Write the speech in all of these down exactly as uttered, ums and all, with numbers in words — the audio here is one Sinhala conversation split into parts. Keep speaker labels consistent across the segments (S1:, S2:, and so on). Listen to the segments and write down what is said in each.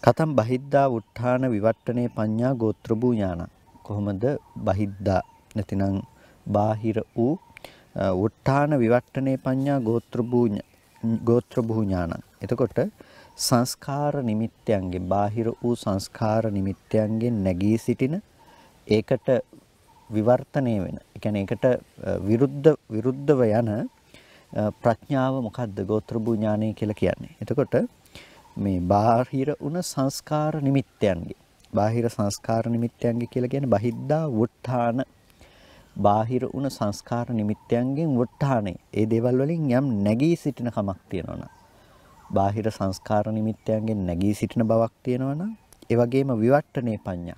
S1: කතම් බහිද්දා උත්ථාන විවට්ටනේ පඤ්ඤා ගෝත්‍ර භූ ඥාන. කොහොමද බහිද්දා නැතිනම් බාහිර වූ උත්ථාන විවට්ටනේ පඤ්ඤා ගෝත්‍ර භූ ගෝත්‍ර භූ ඥාන. එතකොට සංස්කාර නිමිත්තයන්ගෙන් බාහිර වූ සංස්කාර නිමිත්තයන්ගෙන් නැගී සිටින ඒකට විවර්තනය වෙන. ඒ කියන්නේ ඒකට විරුද්ධ විරුද්ධව යන ප්‍රඥාව මොකද්ද ගෝත්‍ර භූ ඥානය කියලා කියන්නේ. එතකොට මේ බාහිර උන සංස්කාර නිමිත්තයන්ගේ බාහිර සංස්කාර නිමිත්තයන්ගේ කියලා කියන්නේ බහිද්දා වුට්ඨාන බාහිර උන සංස්කාර නිමිත්තයන්ගෙන් වුට්ඨානේ ඒ දේවල් වලින් යම් නැගී සිටින කමක් තියෙනවනම් බාහිර සංස්කාර නිමිත්තයන්ගෙන් නැගී සිටින බවක් තියෙනවනම් ඒ වගේම විවට්ටනේ පඤ්ඤා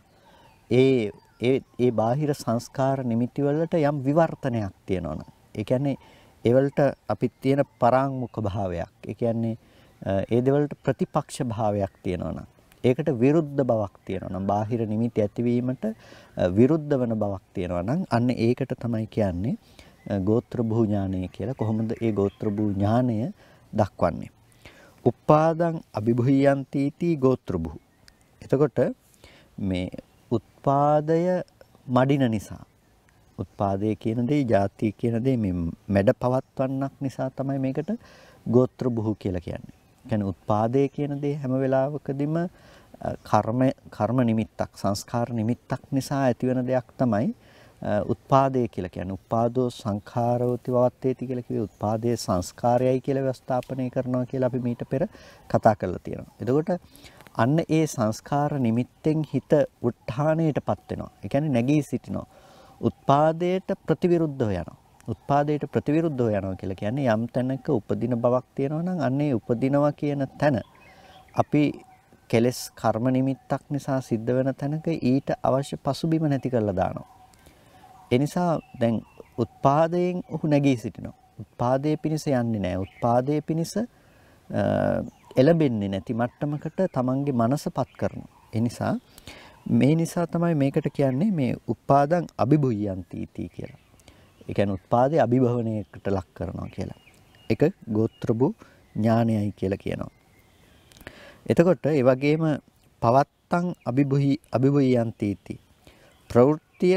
S1: ඒ ඒ ඒ බාහිර සංස්කාර නිමිති වලට යම් විවර්තනයක් තියෙනවනම් ඒ කියන්නේ ඒ වලට අපිට තියෙන පරාංමුඛ භාවයක් ඒ කියන්නේ ඒ දෙවලට ප්‍රතිපක්ෂ භාවයක් තියෙනවා නම් ඒකට විරුද්ධ බවක් තියෙනවා නම් බාහිර නිමිති ඇතිවීමට විරුද්ධ වන බවක් තියෙනවා නම් අන්න ඒකට තමයි කියන්නේ ගෝත්‍ර භූ ඥානය කියලා. කොහොමද ඒ ගෝත්‍ර භූ ඥානය දක්වන්නේ? උපාදං අභිභූයන්ති इति ගෝත්‍ර භූ. එතකොට මේ උත්පාදය මඩින නිසා උත්පාදය කියන දේ ಜಾති කියන දේ මේ මැඩ පවත්වන්නක් නිසා තමයි මේකට ගෝත්‍ර භූ කියලා කියන්නේ. කියන්නේ උත්පාදේ කියන දේ හැම වෙලාවකදීම කර්ම කර්ම නිමිත්තක් සංස්කාර නිමිත්තක් නිසා ඇතිවන දෙයක් තමයි උත්පාදේ කියලා කියන්නේ. උපාදෝ සංඛාරෝති වවත්තේති කියලා කිව්වේ උත්පාදයේ සංස්කාරයයි කියලා ව්‍යවස්ථාපනය කරනවා කියලා අපි මීට පෙර කතා කරලා තියෙනවා. එතකොට අන්න ඒ සංස්කාර නිමිත්තෙන් හිත උත්හාණයටපත් වෙනවා. ඒ කියන්නේ නැගී සිටිනවා. උත්පාදයට ප්‍රතිවිරුද්ධව යනවා. උත්පාදයට ප්‍රතිවිරුද්ධව යනවා කියලා කියන්නේ යම් තැනක උපදින බවක් තියෙනවා නම් අන්නේ උපදිනවා කියන තැන අපි කෙලස් කර්ම නිමිත්තක් නිසා සිද්ධ වෙන තැනක ඊට අවශ්‍ය පසුබිම නැති කරලා දානවා. ඒ නිසා දැන් උත්පාදයෙන් ඔහු නැගී සිටිනවා. උත්පාදයේ පිනිස යන්නේ නැහැ. උත්පාදයේ පිනිස එළඹෙන්නේ නැති මට්ටමකට තමන්ගේ මනසපත් කරනවා. ඒ නිසා මේ නිසා තමයි මේකට කියන්නේ මේ උපාදං අභිභූයන්ති इति කියලා. ඒ කියන්නේ උත්පාදයේ අභිභවණයකට ලක් කරනවා කියලා. ඒක ගෝත්‍ර භූ ඥානයයි කියලා කියනවා. එතකොට ඒ වගේම පවත්තං අභිභූයි අභිභූයන්ති इति ප්‍රවෘත්තිය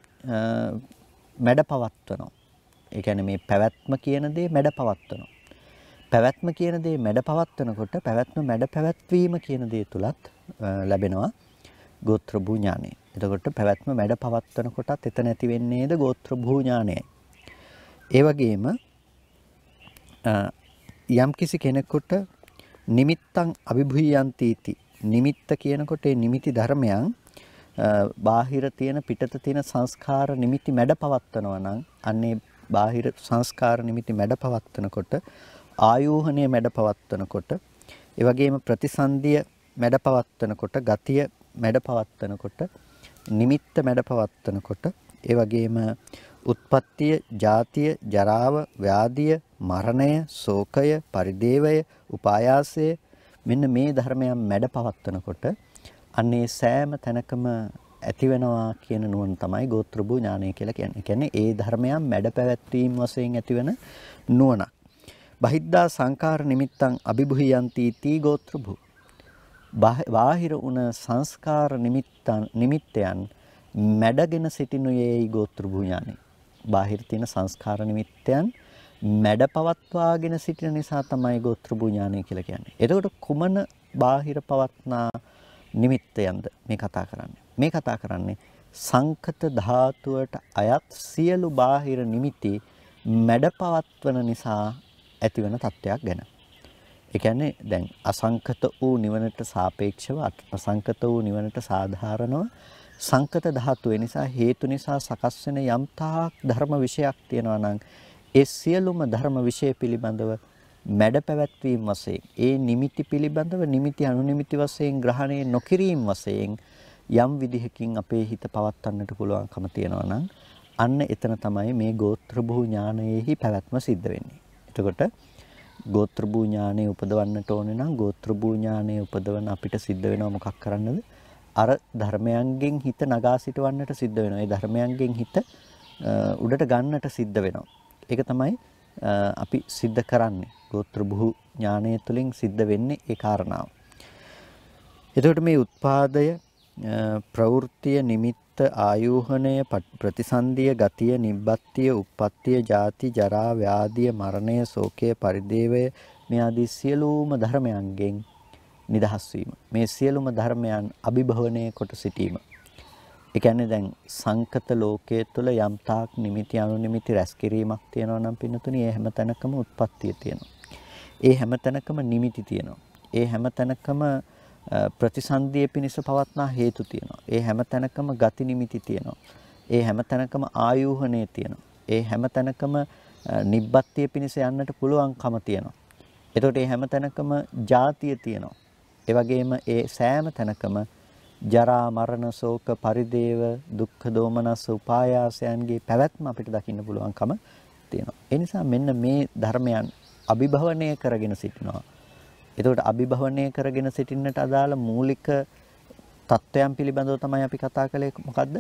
S1: මැඩ පවත්වනවා. ඒ කියන්නේ මේ පැවැත්ම කියන දේ මැඩ පවත්වනවා. පැවැත්ම කියන දේ මැඩ පවත්වනකොට පැවැත්ම මැඩ පැවැත්වීම කියන දේ තුලත් ලැබෙනවා ගෝත්‍ර භූ ඥානය. එතකොට පැවැත්ම මැඩ පවත්වන කොටත් එතන ඇති වෙන්නේද ගෝත්‍ර භූ ඥානයයි. ඒ වගේම යම් කිසි කෙනෙකුට නිමිත්තං අභිභූයන්ති इति නිමිත්ත කියනකොට ඒ නිමිති ධර්මයන් බාහිර තියෙන පිටත තියෙන සංස්කාර නිමිති මැඩ පවත්වනවා නම් අන්නේ බාහිර සංස්කාර නිමිති මැඩ පවත්වනකොට ආයෝහණය මැඩ පවත්වනකොට ඒ වගේම ප්‍රතිසන්දිය මැඩ පවත්වනකොට ගතිය මැඩ පවත්වනකොට නිමිත්ත මැඩ පවත්වනකොට ඒ වගේම උත්පත්තිය, ජාතිය, ජරාව, ව්‍යාධිය, මරණය, ශෝකය, පරිදේවය, උපායාසය මෙන්න මේ ධර්මයන් මැඩ පවත්වනකොට අන්නේ සෑම තැනකම ඇති වෙනවා කියන නුවණ තමයි ගෝත්‍ර භූ ඥානය කියලා කියන්නේ. ඒ කියන්නේ ඒ ධර්මයන් මැඩ පැවැත්වීම වශයෙන් ඇතිවන නුවණ. බහිද්දා සංකාර නිමිත්තං අභිභූයන්ති इति ගෝත්‍ර භූ. බාහිර උන සංස්කාර නිමිත්තන් නිමිත්තයන් මැඩගෙන සිටිනුයේයි ගෝත්‍ර භූ ඥානය. බාහිර තියෙන සංස්කාර නිමිත්තයන් මැඩ පවත්වාගෙන සිටින නිසා තමයි ගෝත්‍ර භූ ඥානය කියලා කියන්නේ. එතකොට කුමන බාහිර පවත්නා නිමිත්තයන්ද මේ කතා කරන්නේ? මේ කතා කරන්නේ සංකත ධාතුවට අයත් සියලු බාහිර නිමිති මැඩ පවත්වන නිසා ඇතිවන තත්ත්වයක් ගැන. ඒ කියන්නේ දැන් අසංකත වූ නිවනට සාපේක්ෂව අසංකත වූ නිවනට සාධාරණව සංකත ධාතුව නිසා හේතු නිසා සකස් වෙන යම් තාක් ධර්ම විශයක් තියෙනවා නම් ඒ සියලුම ධර්ම විශය පිළිබඳව මැඩ පැවැත්වීම වශයෙන් ඒ නිමිති පිළිබඳව නිමිති අනුනිමිති වශයෙන් ග්‍රහණය නොකිරීම වශයෙන් යම් විදිහකින් අපේ හිත පවත්වන්නට පුළුවන්කම තියෙනවා නම් අන්න එතන තමයි මේ ගෝත්‍ර භූ ඥානයේහි පැවැත්ම සිද්ධ වෙන්නේ. එතකොට ගෝත්‍ර භූ ඥානය උපදවන්නට ඕනේ නම් ගෝත්‍ර භූ ඥානය උපදවන අපිට සිද්ධ වෙනවා මොකක් කරන්නද? අර ධර්මයන්ගෙන් හිත නගා සිටවන්නට සිද්ධ වෙනවා. ඒ ධර්මයන්ගෙන් හිත උඩට ගන්නට සිද්ධ වෙනවා. ඒක තමයි අපි සිද්ධ කරන්නේ. ගෝත්‍ර භූ ඥානය තුළින් සිද්ධ වෙන්නේ ඒ කාරණාව. එතකොට මේ උත්පාදය ප්‍රවෘත්තිය නිමිත්ත ආයෝහණය ප්‍රතිසන්දිය ගතිය නිබ්බත්තිය උප්පත්තිය ජාති ජරා ව්‍යාධිය මරණය ශෝකය පරිදේවය මේ ආදී සියලුම ධර්මයන්ගෙන් නිදහස් වීම මේ සියලුම ධර්මයන් අභිභවනය කොට සිටීම ඒ කියන්නේ දැන් සංකත ලෝකයේ තුල යම් තාක් නිමිති අනුනිමිති රැස් කිරීමක් තියෙනවා නම් පින්නතුනි ඒ හැම තැනකම උත්පත්තිය තියෙනවා ඒ හැම තැනකම නිමිති තියෙනවා ඒ හැම තැනකම ප්‍රතිසන්දියේ පිණිස පවත්නා හේතු තියෙනවා. ඒ හැම තැනකම ගති නිමිති තියෙනවා. ඒ හැම තැනකම ආයෝහණය තියෙනවා. ඒ හැම තැනකම නිබ්බත්තිය පිණිස යන්නට පුළුවන්කම තියෙනවා. එතකොට ඒ හැම තැනකම ජාතිය තියෙනවා. ඒ වගේම ඒ සෑම තැනකම ජරා මරණ ශෝක පරිදේව දුක්ඛ දෝමනස් උපායාසයන්ගේ පැවැත්ම අපිට දකින්න පුළුවන්කම තියෙනවා. ඒ නිසා මෙන්න මේ ධර්මයන් අභිභවනය කරගෙන සිටිනවා. එතකොට අභිභවනය කරගෙන සිටින්නට අදාළ මූලික තත්වයන් පිළිබඳව තමයි අපි කතා කළේ මොකද්ද?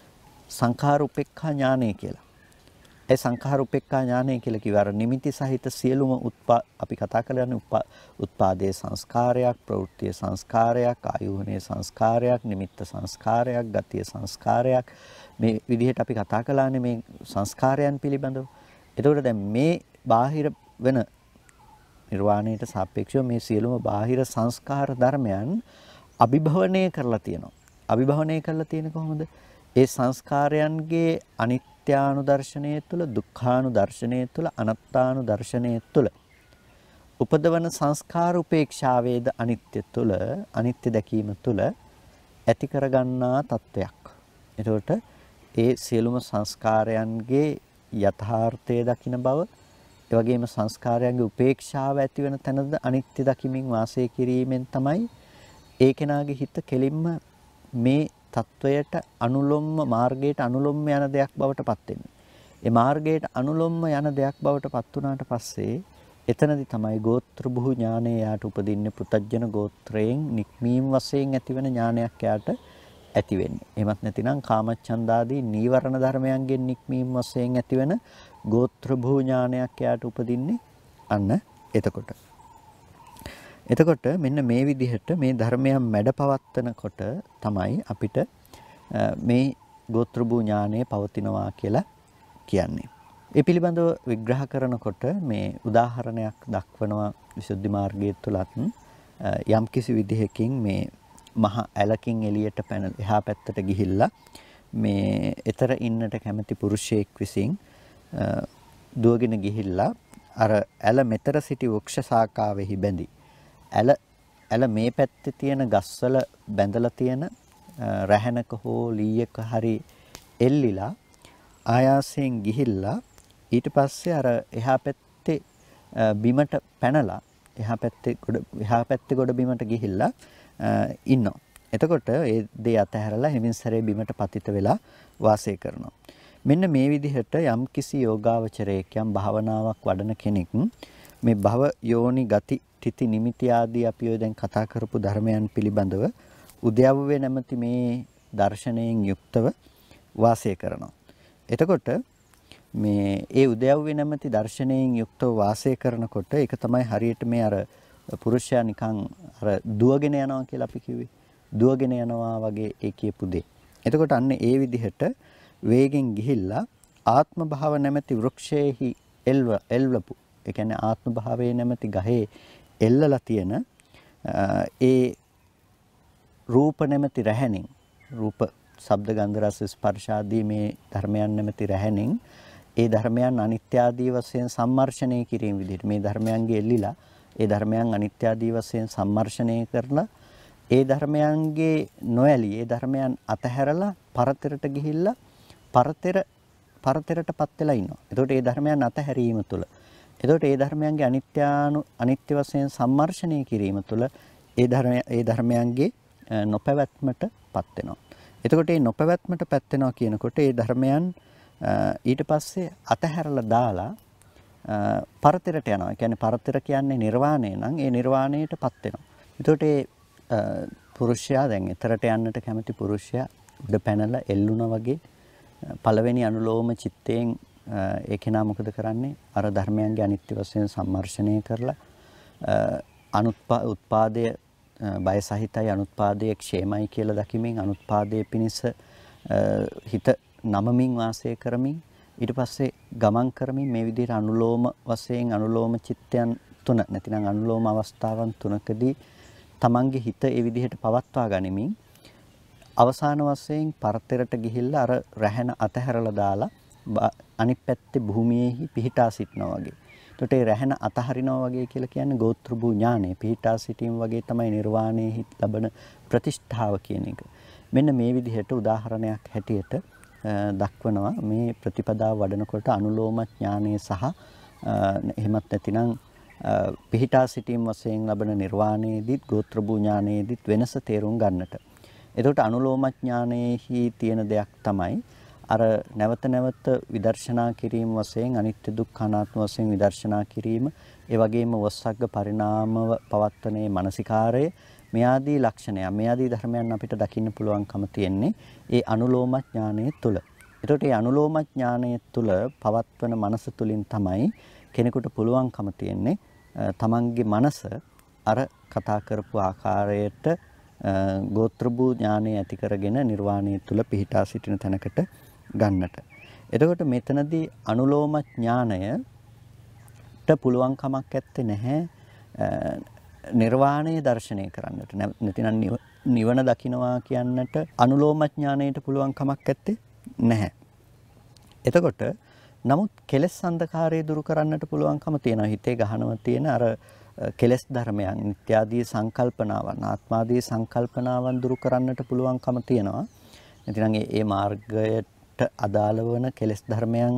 S1: සංඛාර උපේක්ඛා ඥානය කියලා. ඒ සංඛාර උපේක්ඛා ඥානය කියලා කිව්ව අර නිමිති සහිත සියලුම උත්පා අපි කතා කරන්නේ උත්පාදයේ සංස්කාරයක්, ප්‍රවෘත්තියේ සංස්කාරයක්, ආයෝහනයේ සංස්කාරයක්, නිමිත්ත සංස්කාරයක්, ගතිය සංස්කාරයක් මේ විදිහට අපි කතා කළානේ මේ සංස්කාරයන් පිළිබඳව. එතකොට දැන් මේ බාහිර වෙන නිර්වාණයට සාපේක්ෂව මේ සියලුම බාහිර සංස්කාර ධර්මයන් අභිභවනය කරලා තියෙනවා. අභිභවනය කරලා තියෙන්නේ කොහොමද? ඒ සංස්කාරයන්ගේ අනිත්‍යානුදර්ශනය තුළ, දුක්ඛානුදර්ශනය තුළ, අනාත්මානුදර්ශනය තුළ උපදවන සංස්කාර උපේක්ෂාවේද අනිත්‍ය තුළ, අනිත්‍ය දැකීම තුළ ඇති කරගන්නා තත්වයක්. එතකොට ඒ සියලුම සංස්කාරයන්ගේ යථාර්ථය දකින බව ඒ වගේම සංස්කාරයන්ගේ උපේක්ෂාව ඇති වෙන තැනද අනිත්‍ය දකිමින් වාසය කිරීමෙන් තමයි ඒ කෙනාගේ හිත කෙලින්ම මේ தത്വයට අනුලොම්ම මාර්ගයට අනුලොම්ම යන දෙයක් බවට පත් වෙන්නේ. ඒ මාර්ගයට අනුලොම්ම යන දෙයක් බවට පත් වුණාට පස්සේ එතනදි තමයි ගෝත්‍ර බුහු ඥානය යාට උපදින්නේ පෘතජ්ජන ගෝත්‍රයෙන් නික්මීම් වශයෙන් ඇතිවෙන ඥානයක් යාට ඇති වෙන්නේ. එහෙමත් නැතිනම් කාමච්ඡන්දාදී නීවරණ ධර්මයන්ගෙන් නික්මීම් වශයෙන් ඇතිවෙන ගෝත්‍ර භූ ඥානයක් යාට උපදින්නේ අන්න එතකොට. එතකොට මෙන්න මේ විදිහට මේ ධර්මයන් මැඩපවත්තනකොට තමයි අපිට මේ ගෝත්‍ර භූ ඥානය පවතිනවා කියලා කියන්නේ. ඒ පිළිබඳව විග්‍රහ කරනකොට මේ උදාහරණයක් දක්වනවා විසුද්ධි මාර්ගයේ තුලත් යම්කිසි විදිහකින් මේ මහා ඇලකින් එළියට පැන එහා පැත්තට ගිහිල්ලා මේ ඊතර ඉන්නට කැමති පුරුෂයෙක් විසින් දුවගෙන ගිහිල්ලා අර ඇල මෙතර සිටි වෘක්ෂ ශාඛාවෙහි බැඳි ඇල ඇල මේ පැත්තේ තියෙන ගස්වල බැඳලා තියෙන රැහැනක හෝ ලීයක හරි එල්ලිලා ආයාසයෙන් ගිහිල්ලා ඊට පස්සේ අර එහා පැත්තේ බිමට පැනලා එහා පැත්තේ ගොඩ එහා පැත්තේ ගොඩ බිමට ගිහිල්ලා ඉන්නවා. එතකොට ඒ දේ අතහැරලා හිමින් සැරේ බිමට පතිත වෙලා වාසය කරනවා. මෙන්න මේ විදිහට යම් කිසි යෝගාවචරයක් යම් භාවනාවක් වඩන කෙනෙක් මේ භව යෝනි ගති තිති නිමිති ආදී අපි ඔය දැන් කතා කරපු ධර්මයන් පිළිබඳව උද්‍යව්වේ නැමැති මේ දර්ශනයෙන් යුක්තව වාසය කරනවා. එතකොට මේ ඒ උද්‍යව්වේ නැමැති දර්ශනයෙන් යුක්තව වාසය කරනකොට ඒක තමයි හරියට මේ අර පුරුෂයා නිකන් අර දුවගෙන යනවා කියලා අපි කිව්වේ. දුවගෙන යනවා වගේ ඒ කියපු දෙය. එතකොට අන්න ඒ විදිහට වේගෙන් ගිහිල්ලා ආත්ම භාව නැමැති වෘක්ෂයේහි එල්ව එල්වපු. ඒ කියන්නේ ආත්ම භාවයේ නැමැති ගහේ එල්ලලා තියෙන ඒ රූප නැමැති රැහැණින් රූප, ශබ්ද, ගන්ධ, රස, ස්පර්ශ ආදී මේ ධර්මයන් නැමැති රැහැණින් ඒ ධර්මයන් අනිත්‍ය ආදී වශයෙන් සම්මර්ෂණය කිරීම විදිහට මේ ධර්මයන්ගේ එල්ලිලා ඒ ධර්මයන් අනිත්‍ය ආදී වශයෙන් සම්මර්ෂණය කරලා ඒ ධර්මයන්ගේ නොඇලී ඒ ධර්මයන් අතහැරලා පරතරට ගිහිල්ලා පරතර පරතරටපත් වෙලා ඉන්නවා. එතකොට ඒ ධර්මයන් අතහැරීම තුළ එතකොට ඒ ධර්මයන්ගේ අනිත්‍යානු අනිත්‍ය වශයෙන් සම්මර්ෂණය කිරීම තුළ ඒ ධර්ම ඒ ධර්මයන්ගේ නොපැවැත්මටපත් වෙනවා. එතකොට මේ නොපැවැත්මටපත් වෙනවා කියනකොට ඒ ධර්මයන් ඊට පස්සේ අතහැරලා දාලා පරතරට යනවා. ඒ කියන්නේ පරතර කියන්නේ නිර්වාණය නම් ඒ නිර්වාණයටපත් වෙනවා. එතකොට ඒ පුරුෂයා දැන් ඊතරට යන්නට කැමති පුරුෂයා උඩ පැනලා එල්ලුණා වගේ පළවෙනි අනුලෝම චිත්තයෙන් ඒ කෙනා මොකද කරන්නේ? අර ධර්මයන්ගේ අනිත්‍ය වශයෙන් සම්මර්ෂණය කරලා අනුත්පා උත්පාදය බය සහිතයි අනුත්පාදයේ ക്ഷേමයි කියලා දකිමින් අනුත්පාදයේ පිණිස හිත නමමින් වාසය කරමින් ඊට පස්සේ ගමන් කරමින් මේ විදිහට අනුලෝම වශයෙන් අනුලෝම චිත්තයන් තුන නැතිනම් අනුලෝම අවස්ථාවන් තුනකදී තමන්ගේ හිත ඒ විදිහට පවත්වා ගනිමින් අවසාන වශයෙන් පරතරට ගිහිල්ලා අර රැහෙන අතහැරලා දාලා අනිත් පැත්තේ භූමියේහි පිහිටා සිටනවා වගේ. එතකොට ඒ රැහෙන අතහරිනවා වගේ කියලා කියන්නේ ගෝත්‍ර භූ ඥානෙ පිහිටා සිටීම වගේ තමයි නිර්වාණයෙහි ලබන ප්‍රතිෂ්ඨාව කියන එක. මෙන්න මේ විදිහට උදාහරණයක් හැටියට දක්වනවා මේ ප්‍රතිපදාව වඩනකොට අනුලෝම ඥානය සහ එහෙමත් නැතිනම් පිහිටා සිටීම වශයෙන් ලබන නිර්වාණයේදීත් ගෝත්‍ර භූ ඥානයේදීත් වෙනස තේරුම් ගන්නට. එතකොට අනුලෝම ඥානයේහි තියෙන දෙයක් තමයි අර නැවත නැවත විදර්ශනා කිරීම වශයෙන් අනිත්‍ය දුක්ඛ අනාත්ම වශයෙන් විදර්ශනා කිරීම ඒ වගේම වස්සග්ග පරිණාමව පවත්වනේ මානසිකාරය මේ ආදී ලක්ෂණය මේ ආදී ධර්මයන් අපිට දකින්න පුළුවන්කම තියෙන්නේ ඒ අනුලෝම ඥානයේ තුල. එතකොට මේ අනුලෝම ඥානයේ තුල පවත්වන මනස තුලින් තමයි කෙනෙකුට පුළුවන්කම තියෙන්නේ තමන්ගේ මනස අර කතා කරපු ආකාරයට ගෝත්‍ර භූ ඥානය ඇති කරගෙන නිර්වාණය තුල පිහිටා සිටින තැනකට ගන්නට. එතකොට මෙතනදී අනුලෝම ඥානයට පුළුවන් කමක් නැත්තේ නැහැ නිර්වාණය දර්ශනය කරන්නට. නැතිනම් නිවන දකින්නවා කියන්නට අනුලෝම ඥානයට පුළුවන් කමක් නැත්තේ නැහැ. එතකොට නමුත් කෙලෙස් අන්ධකාරය දුරු කරන්නට පුළුවන්කම තියෙනවා. හිතේ ගහනවා තියෙන අර කෙලෙස් ධර්මයන් නිත්‍යාදී සංකල්පනාවන් ආත්මාදී සංකල්පනාවන් දුරු කරන්නට පුළුවන්කම තියෙනවා. නැතිනම් ඒ මාර්ගයට අදාළ වන කෙලෙස් ධර්මයන්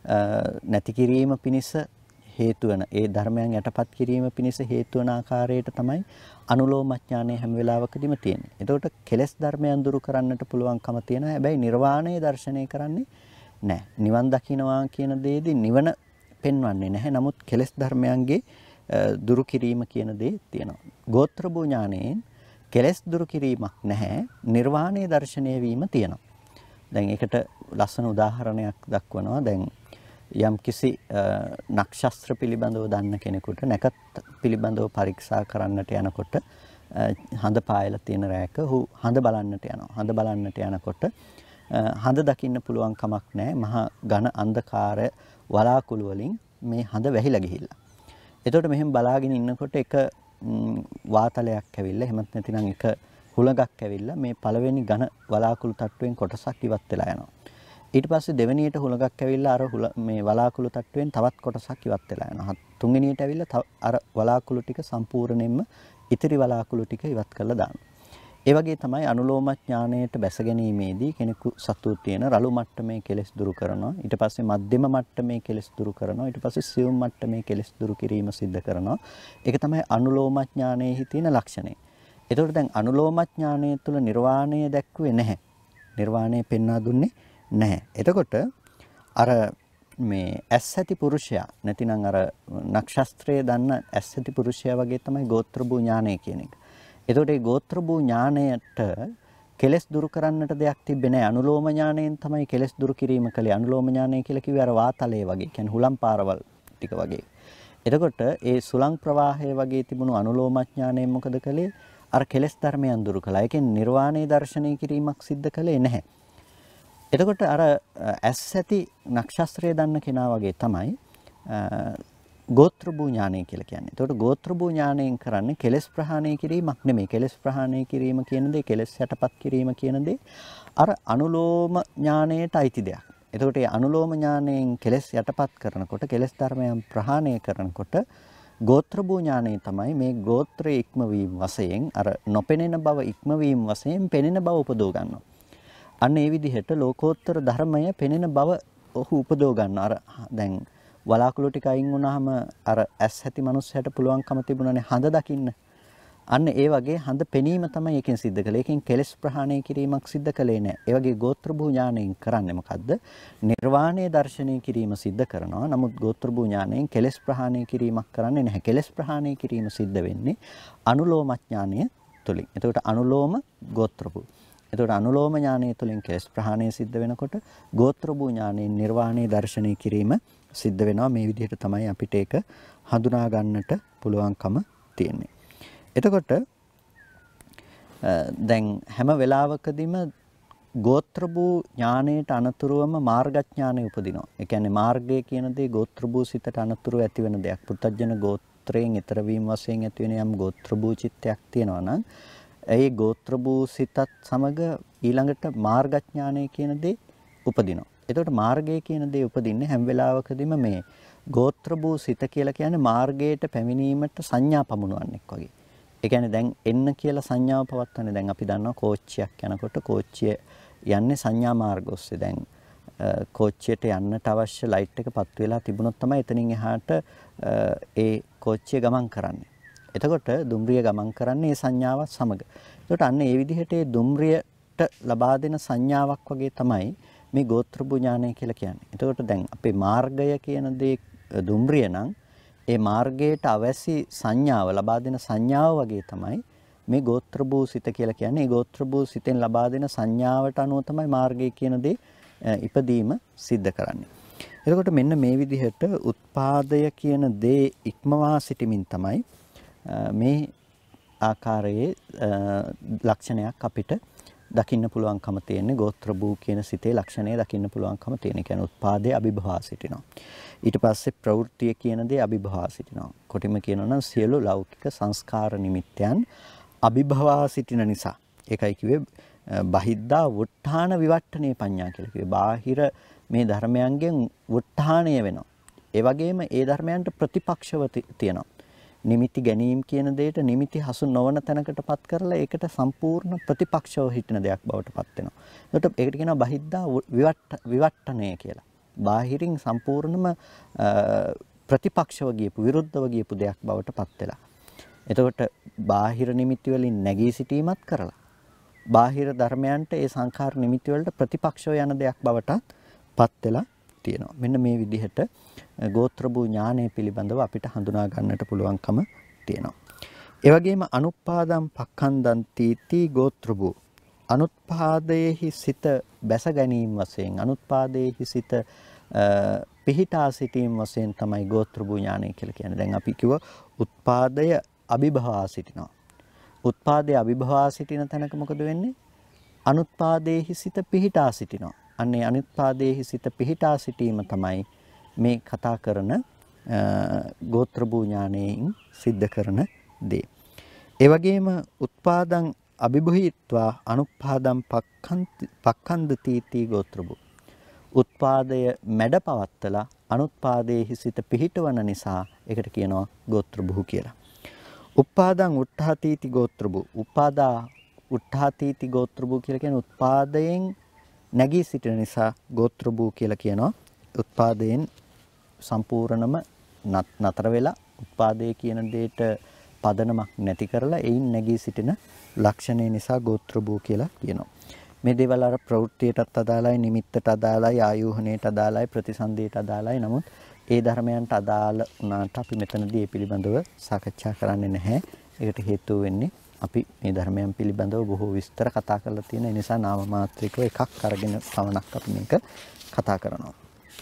S1: නැති කිරීම පිණිස හේතු වෙන ඒ ධර්මයන් යටපත් කිරීම පිණිස හේතු වන ආකාරයට තමයි අනුලෝම ඥානය හැම වෙලාවකදීම තියෙන්නේ. එතකොට කෙලෙස් ධර්මයන් දුරු කරන්නට පුළුවන්කම තියෙනවා. හැබැයි නිර්වාණය දර්ශනය කරන්නේ නැහැ. නිවන් දකින්නවා කියන දෙයේදී නිවන පෙන්වන්නේ නැහැ. නමුත් කෙලෙස් ධර්මයන්ගේ දුරු කිරීම කියන දේ තියෙනවා. ගෝත්‍ර භූ ඥානයෙන් කෙලෙස් දුරු කිරීමක් නැහැ. නිර්වාණය දර්ශනය වීම තියෙනවා. දැන් ඒකට ලස්සන උදාහරණයක් දක්වනවා. දැන් යම් කිසි නක්ෂත්‍ර පිළිබඳව දන්න කෙනෙකුට නැකත් පිළිබඳව පරීක්ෂා කරන්නට යනකොට හඳ පායලා තියෙන රැයක හු හඳ බලන්නට යනවා. හඳ බලන්නට යනකොට හඳ දකින්න පුළුවන් කමක් නැහැ. මහා ඝන අන්ධකාර වලාකුළු වලින් මේ හඳ වැහිලා ගිහිල්ලා. එතකොට මෙහෙම බලාගෙන ඉන්නකොට එක වාතලයක් ඇවිල්ලා එහෙමත් නැතිනම් එක හුලඟක් ඇවිල්ලා මේ පළවෙනි ඝන වලාකුළු තට්ටුවෙන් කොටසක් ඉවත් වෙලා යනවා. ඊට පස්සේ දෙවෙනියට හුලඟක් ඇවිල්ලා අර මේ වලාකුළු තට්ටුවෙන් තවත් කොටසක් ඉවත් වෙලා යනවා. තුන්වෙනියට ඇවිල්ලා අර වලාකුළු ටික සම්පූර්ණයෙන්ම ඉතිරි වලාකුළු ටික ඉවත් කරලා දානවා. ඒ වගේ තමයි අනුලෝම ඥාණයට බැස ගැනීමේදී කෙනෙකු සතු තියෙන රළු මට්ටමේ කෙලෙස් දුරු කරනවා. ඊට පස්සේ මධ්‍යම මට්ටමේ කෙලෙස් දුරු කරනවා. ඊට පස්සේ සියුම් මට්ටමේ කෙලෙස් දුරු කිරීම සිද්ධ කරනවා. ඒක තමයි අනුලෝම ඥාණයේ තියෙන ලක්ෂණය. එතකොට දැන් අනුලෝම ඥාණය තුළ නිර්වාණය දැක්ුවේ නැහැ. නිර්වාණය පෙන්වා දුන්නේ නැහැ. එතකොට අර මේ ඇස් ඇති පුරුෂයා නැතිනම් අර නක්ෂත්‍රයේ දන්න ඇස් ඇති පුරුෂයා වගේ තමයි ගෝත්‍ර භූ ඥානය කියන එක. එතකොට මේ ගෝත්‍ර භූ ඥානයට කෙලෙස් දුරු කරන්නට දෙයක් තිබෙන්නේ නැහැ. අනුලෝම ඥාණයෙන් තමයි කෙලෙස් දුරු කිරීම කළේ. අනුලෝම ඥානය කියලා කිව්වේ අර වාතලයේ වගේ. කියන්නේ හුලම් පාරවල් ටික වගේ. එතකොට ඒ සුලං ප්‍රවාහය වගේ තිබුණු අනුලෝම ඥාණයෙන් මොකද කළේ? අර කෙලෙස් ධර්මයන් දුරු කළා. ඒ කියන්නේ නිර්වාණය දර්ශනය කිරීමක් සිද්ධ කළේ නැහැ. එතකොට අර ඇස් ඇති නක්ෂත්‍රය දන්න කෙනා වගේ තමයි ගෝත්‍ර භූ ඥානය කියලා කියන්නේ. එතකොට ගෝත්‍ර භූ ඥානයෙන් කරන්නේ කෙලෙස් ප්‍රහාණය කිරීමක් නෙමෙයි. කෙලෙස් ප්‍රහාණය කිරීම කියන දේ කෙලෙස් යටපත් කිරීම කියන දේ අර අනුලෝම ඥානයට අයිති දෙයක්. එතකොට මේ අනුලෝම ඥානයෙන් කෙලෙස් යටපත් කරනකොට කෙලෙස් ධර්මයන් ප්‍රහාණය කරනකොට ගෝත්‍ර භූ ඥානය තමයි මේ ගෝත්‍රයේ ඉක්මවීම වශයෙන් අර නොපෙනෙන බව ඉක්මවීම වශයෙන් පෙනෙන බව උපදව ගන්නවා. අන්න ඒ විදිහට ලෝකෝත්තර ධර්මය පෙනෙන බව ඔහු උපදව ගන්නවා. අර දැන් වලාකුළු ටික අයින් වුණාම අර ඇස් ඇති මනුස්සයට පුළුවන්කම තිබුණානේ හඳ දකින්න. අන්න ඒ වගේ හඳ පෙනීම තමයි එකෙන් සිද්ධ කළේ. එකෙන් කෙලෙස් ප්‍රහාණය කිරීමක් සිද්ධ කළේ නැහැ. ඒ වගේ ගෝත්‍ර භූ ඥාණයෙන් කරන්නේ මොකද්ද? නිර්වාණය දර්ශනය කිරීම සිද්ධ කරනවා. නමුත් ගෝත්‍ර භූ ඥාණයෙන් කෙලෙස් ප්‍රහාණය කිරීමක් කරන්නේ නැහැ. කෙලෙස් ප්‍රහාණය කිරීම සිද්ධ වෙන්නේ අනුලෝම ඥානය තුලින්. එතකොට අනුලෝම ගෝත්‍ර භූ. එතකොට අනුලෝම ඥානය තුලින් කෙලෙස් ප්‍රහාණය සිද්ධ වෙනකොට ගෝත්‍ර භූ ඥාණයෙන් නිර්වාණය දර්ශනය කිරීම සිද්ධ වෙනවා. මේ විදිහට තමයි අපිට ඒක හඳුනා ගන්නට පුළුවන්කම තියෙන්නේ. එතකොට දැන් හැම වෙලාවකදීම ගෝත්‍ර භූ ඥාණයට අනතුරුවම මාර්ගඥානෙ උපදිනවා. ඒ කියන්නේ මාර්ගය කියන දේ ගෝත්‍ර භූ සිතට අනතුරු ඇති වෙන දෙයක්. පුත්තජන ගෝත්‍රයෙන් ඈතර වීම වශයෙන් ඇති වෙන යම් ගෝත්‍ර භූ චිත්තයක් තියෙනවා නම් ඒ ගෝත්‍ර භූ සිතත් සමග ඊළඟට මාර්ගඥානය කියන දේ උපදිනවා. එතකොට මාර්ගය කියන දේ උපදින්නේ හැම වෙලාවකදීම මේ ගෝත්‍ර භූ සිත කියලා කියන්නේ මාර්ගයට පැමිණීමට සංඥා පමුණවන්නෙක් වගේ. ඒ කියන්නේ දැන් එන්න කියලා සංඥාව පවත්වන්නේ. දැන් අපි දන්නවා කෝච්චියක් යනකොට කෝච්චිය යන්නේ සංඥා මාර්ග ඔස්සේ. දැන් කෝච්චියට යන්නට අවශ්‍ය ලයිට් එක පත් වෙලා තිබුණොත් තමයි එතනින් එහාට ඒ කෝච්චිය ගමන් කරන්නේ. එතකොට දුම්රිය ගමන් කරන්නේ ඒ සංඥාවත් සමග. එතකොට අන්න ඒ විදිහට ඒ දුම්රියට ලබා දෙන සංඥාවක් වගේ තමයි මේ ගෝත්‍ර භූ ඥානය කියලා කියන්නේ. එතකොට දැන් අපේ මාර්ගය කියන දේ දුම්රිය නම් ඒ මාර්ගයට අවැසි සංඥාව ලබා දෙන සංඥාව වගේ තමයි මේ ගෝත්‍ර භූ සිත කියලා කියන්නේ. මේ ගෝත්‍ර භූ සිතෙන් ලබා දෙන සංඥාවට අනුව තමයි මාර්ගය කියන දේ ඉපදීම සිද්ධ කරන්නේ. එතකොට මෙන්න මේ විදිහට උත්පාදය කියන දේ ඉක්මවා සිටමින් තමයි මේ ආකාරයේ ලක්ෂණයක් අපිට දකින්න පුළුවන්කම තියෙන්නේ. ගෝත්‍ර භූ කියන සිතේ ලක්ෂණය දකින්න පුළුවන්කම තියෙන. කියන්නේ උත්පාදයේ අභිභවා සිටිනවා. ඊට පස්සේ ප්‍රවෘත්තිය කියන දේ අභිභවා සිටිනවා. කොටිම කියනවා නම් සියලු ලෞකික සංස්කාර නිමිත්තයන් අභිභවා සිටින නිසා. ඒකයි කිව්වේ බහිද්දා වුට්ඨාන විවට්ටනේ පඤ්ඤා කියලා කිව්වේ. බාහිර මේ ධර්මයන්ගෙන් වුට්ඨාණය වෙනවා. ඒ වගේම ඒ ධර්මයන්ට ප්‍රතිපක්ෂව තියෙනවා. නිමිති ගැනීම කියන දෙයට නිමිති හසු නොවන තැනකටපත් කරලා ඒකට සම්පූර්ණ ප්‍රතිපක්ෂව හිටින දෙයක් බවට පත් වෙනවා. ඒකට ඒකට කියනවා බහිද්දා විවට්ටණය කියලා. බාහිරින් සම්පූර්ණම ප්‍රතිපක්ෂව ගියපු විරුද්ධව ගියපු දෙයක් බවට පත් වෙලා. එතකොට බාහිර නිමිති වලින් නැගී සිටීමත් කරලා බාහිර ධර්මයන්ට ඒ සංඛාර නිමිති වලට ප්‍රතිපක්ෂව යන දෙයක් බවට පත් වෙලා තියෙනවා. මෙන්න මේ විදිහට ගෝත්‍ර භූ ඥානය පිළිබඳව අපිට හඳුනා ගන්නට පුළුවන්කම තියෙනවා. ඒ වගේම අනුත්පාදම් පක්ඛන්දං තීති ගෝත්‍ර භූ. අනුත්පාදයේහි සිත බැස ගැනීම වශයෙන් අනුත්පාදයේහි සිත පිහිටා සිටීම වශයෙන් තමයි ගෝත්‍ර භූ ඥානය කියලා කියන්නේ. දැන් අපි කිව්ව උත්පාදය අභිභවා සිටිනවා. උත්පාදයේ අභිභවා සිටින තැනක මොකද වෙන්නේ? අනුත්පාදයේහි සිත පිහිටා සිටිනවා. අන්නේ අනුත්පාදයේහි සිත පිහිටා සිටීම තමයි මේ කතා කරන ගෝත්‍ර භූ ඥානයෙන් සිද්ධ කරන දේ. ඒ වගේම උත්පාදං අභිභූත්වා අනුපාදම් පක්ඛන්දති තී ගෝත්‍ර භූ. උත්පාදය මැඩ පවත්තලා අනුත්පාදයේහි සිත පිහිටවන නිසා ඒකට කියනවා ගෝත්‍ර භූ කියලා. උපාදං උට්ඨාතීති ගෝත්‍ර භූ. උපාදා උට්ඨාතීති ගෝත්‍ර භූ කියලා කියන්නේ උත්පාදයෙන් නැගී සිටින නිසා ගෝත්‍ර භූ කියලා කියනවා. උත්පාදයෙන් සම්පූර්ණම නතර වෙලා උත්පාදයේ කියන දෙයට පදනමක් නැති කරලා එයින් නැගී සිටින ලක්ෂණය නිසා ගෝත්‍ර භූ කියලා කියනවා. මේ දේවල් අර ප්‍රවෘත්තියටත් අදාළයි, නිමිත්තට අදාළයි, ආයෝහණයට අදාළයි, ප්‍රතිසන්දියට අදාළයි. නමුත් ඒ ධර්මයන්ට අදාළ වුණාට අපි මෙතනදී මේ පිළිබඳව සාකච්ඡා කරන්නේ නැහැ. ඒකට හේතුව වෙන්නේ අපි මේ ධර්මයන් පිළිබඳව බොහෝ විස්තර කතා කරලා තියෙන නිසා නාම මාත්‍රිකව එකක් අරගෙන පමණක් අපි මේක කතා කරනවා.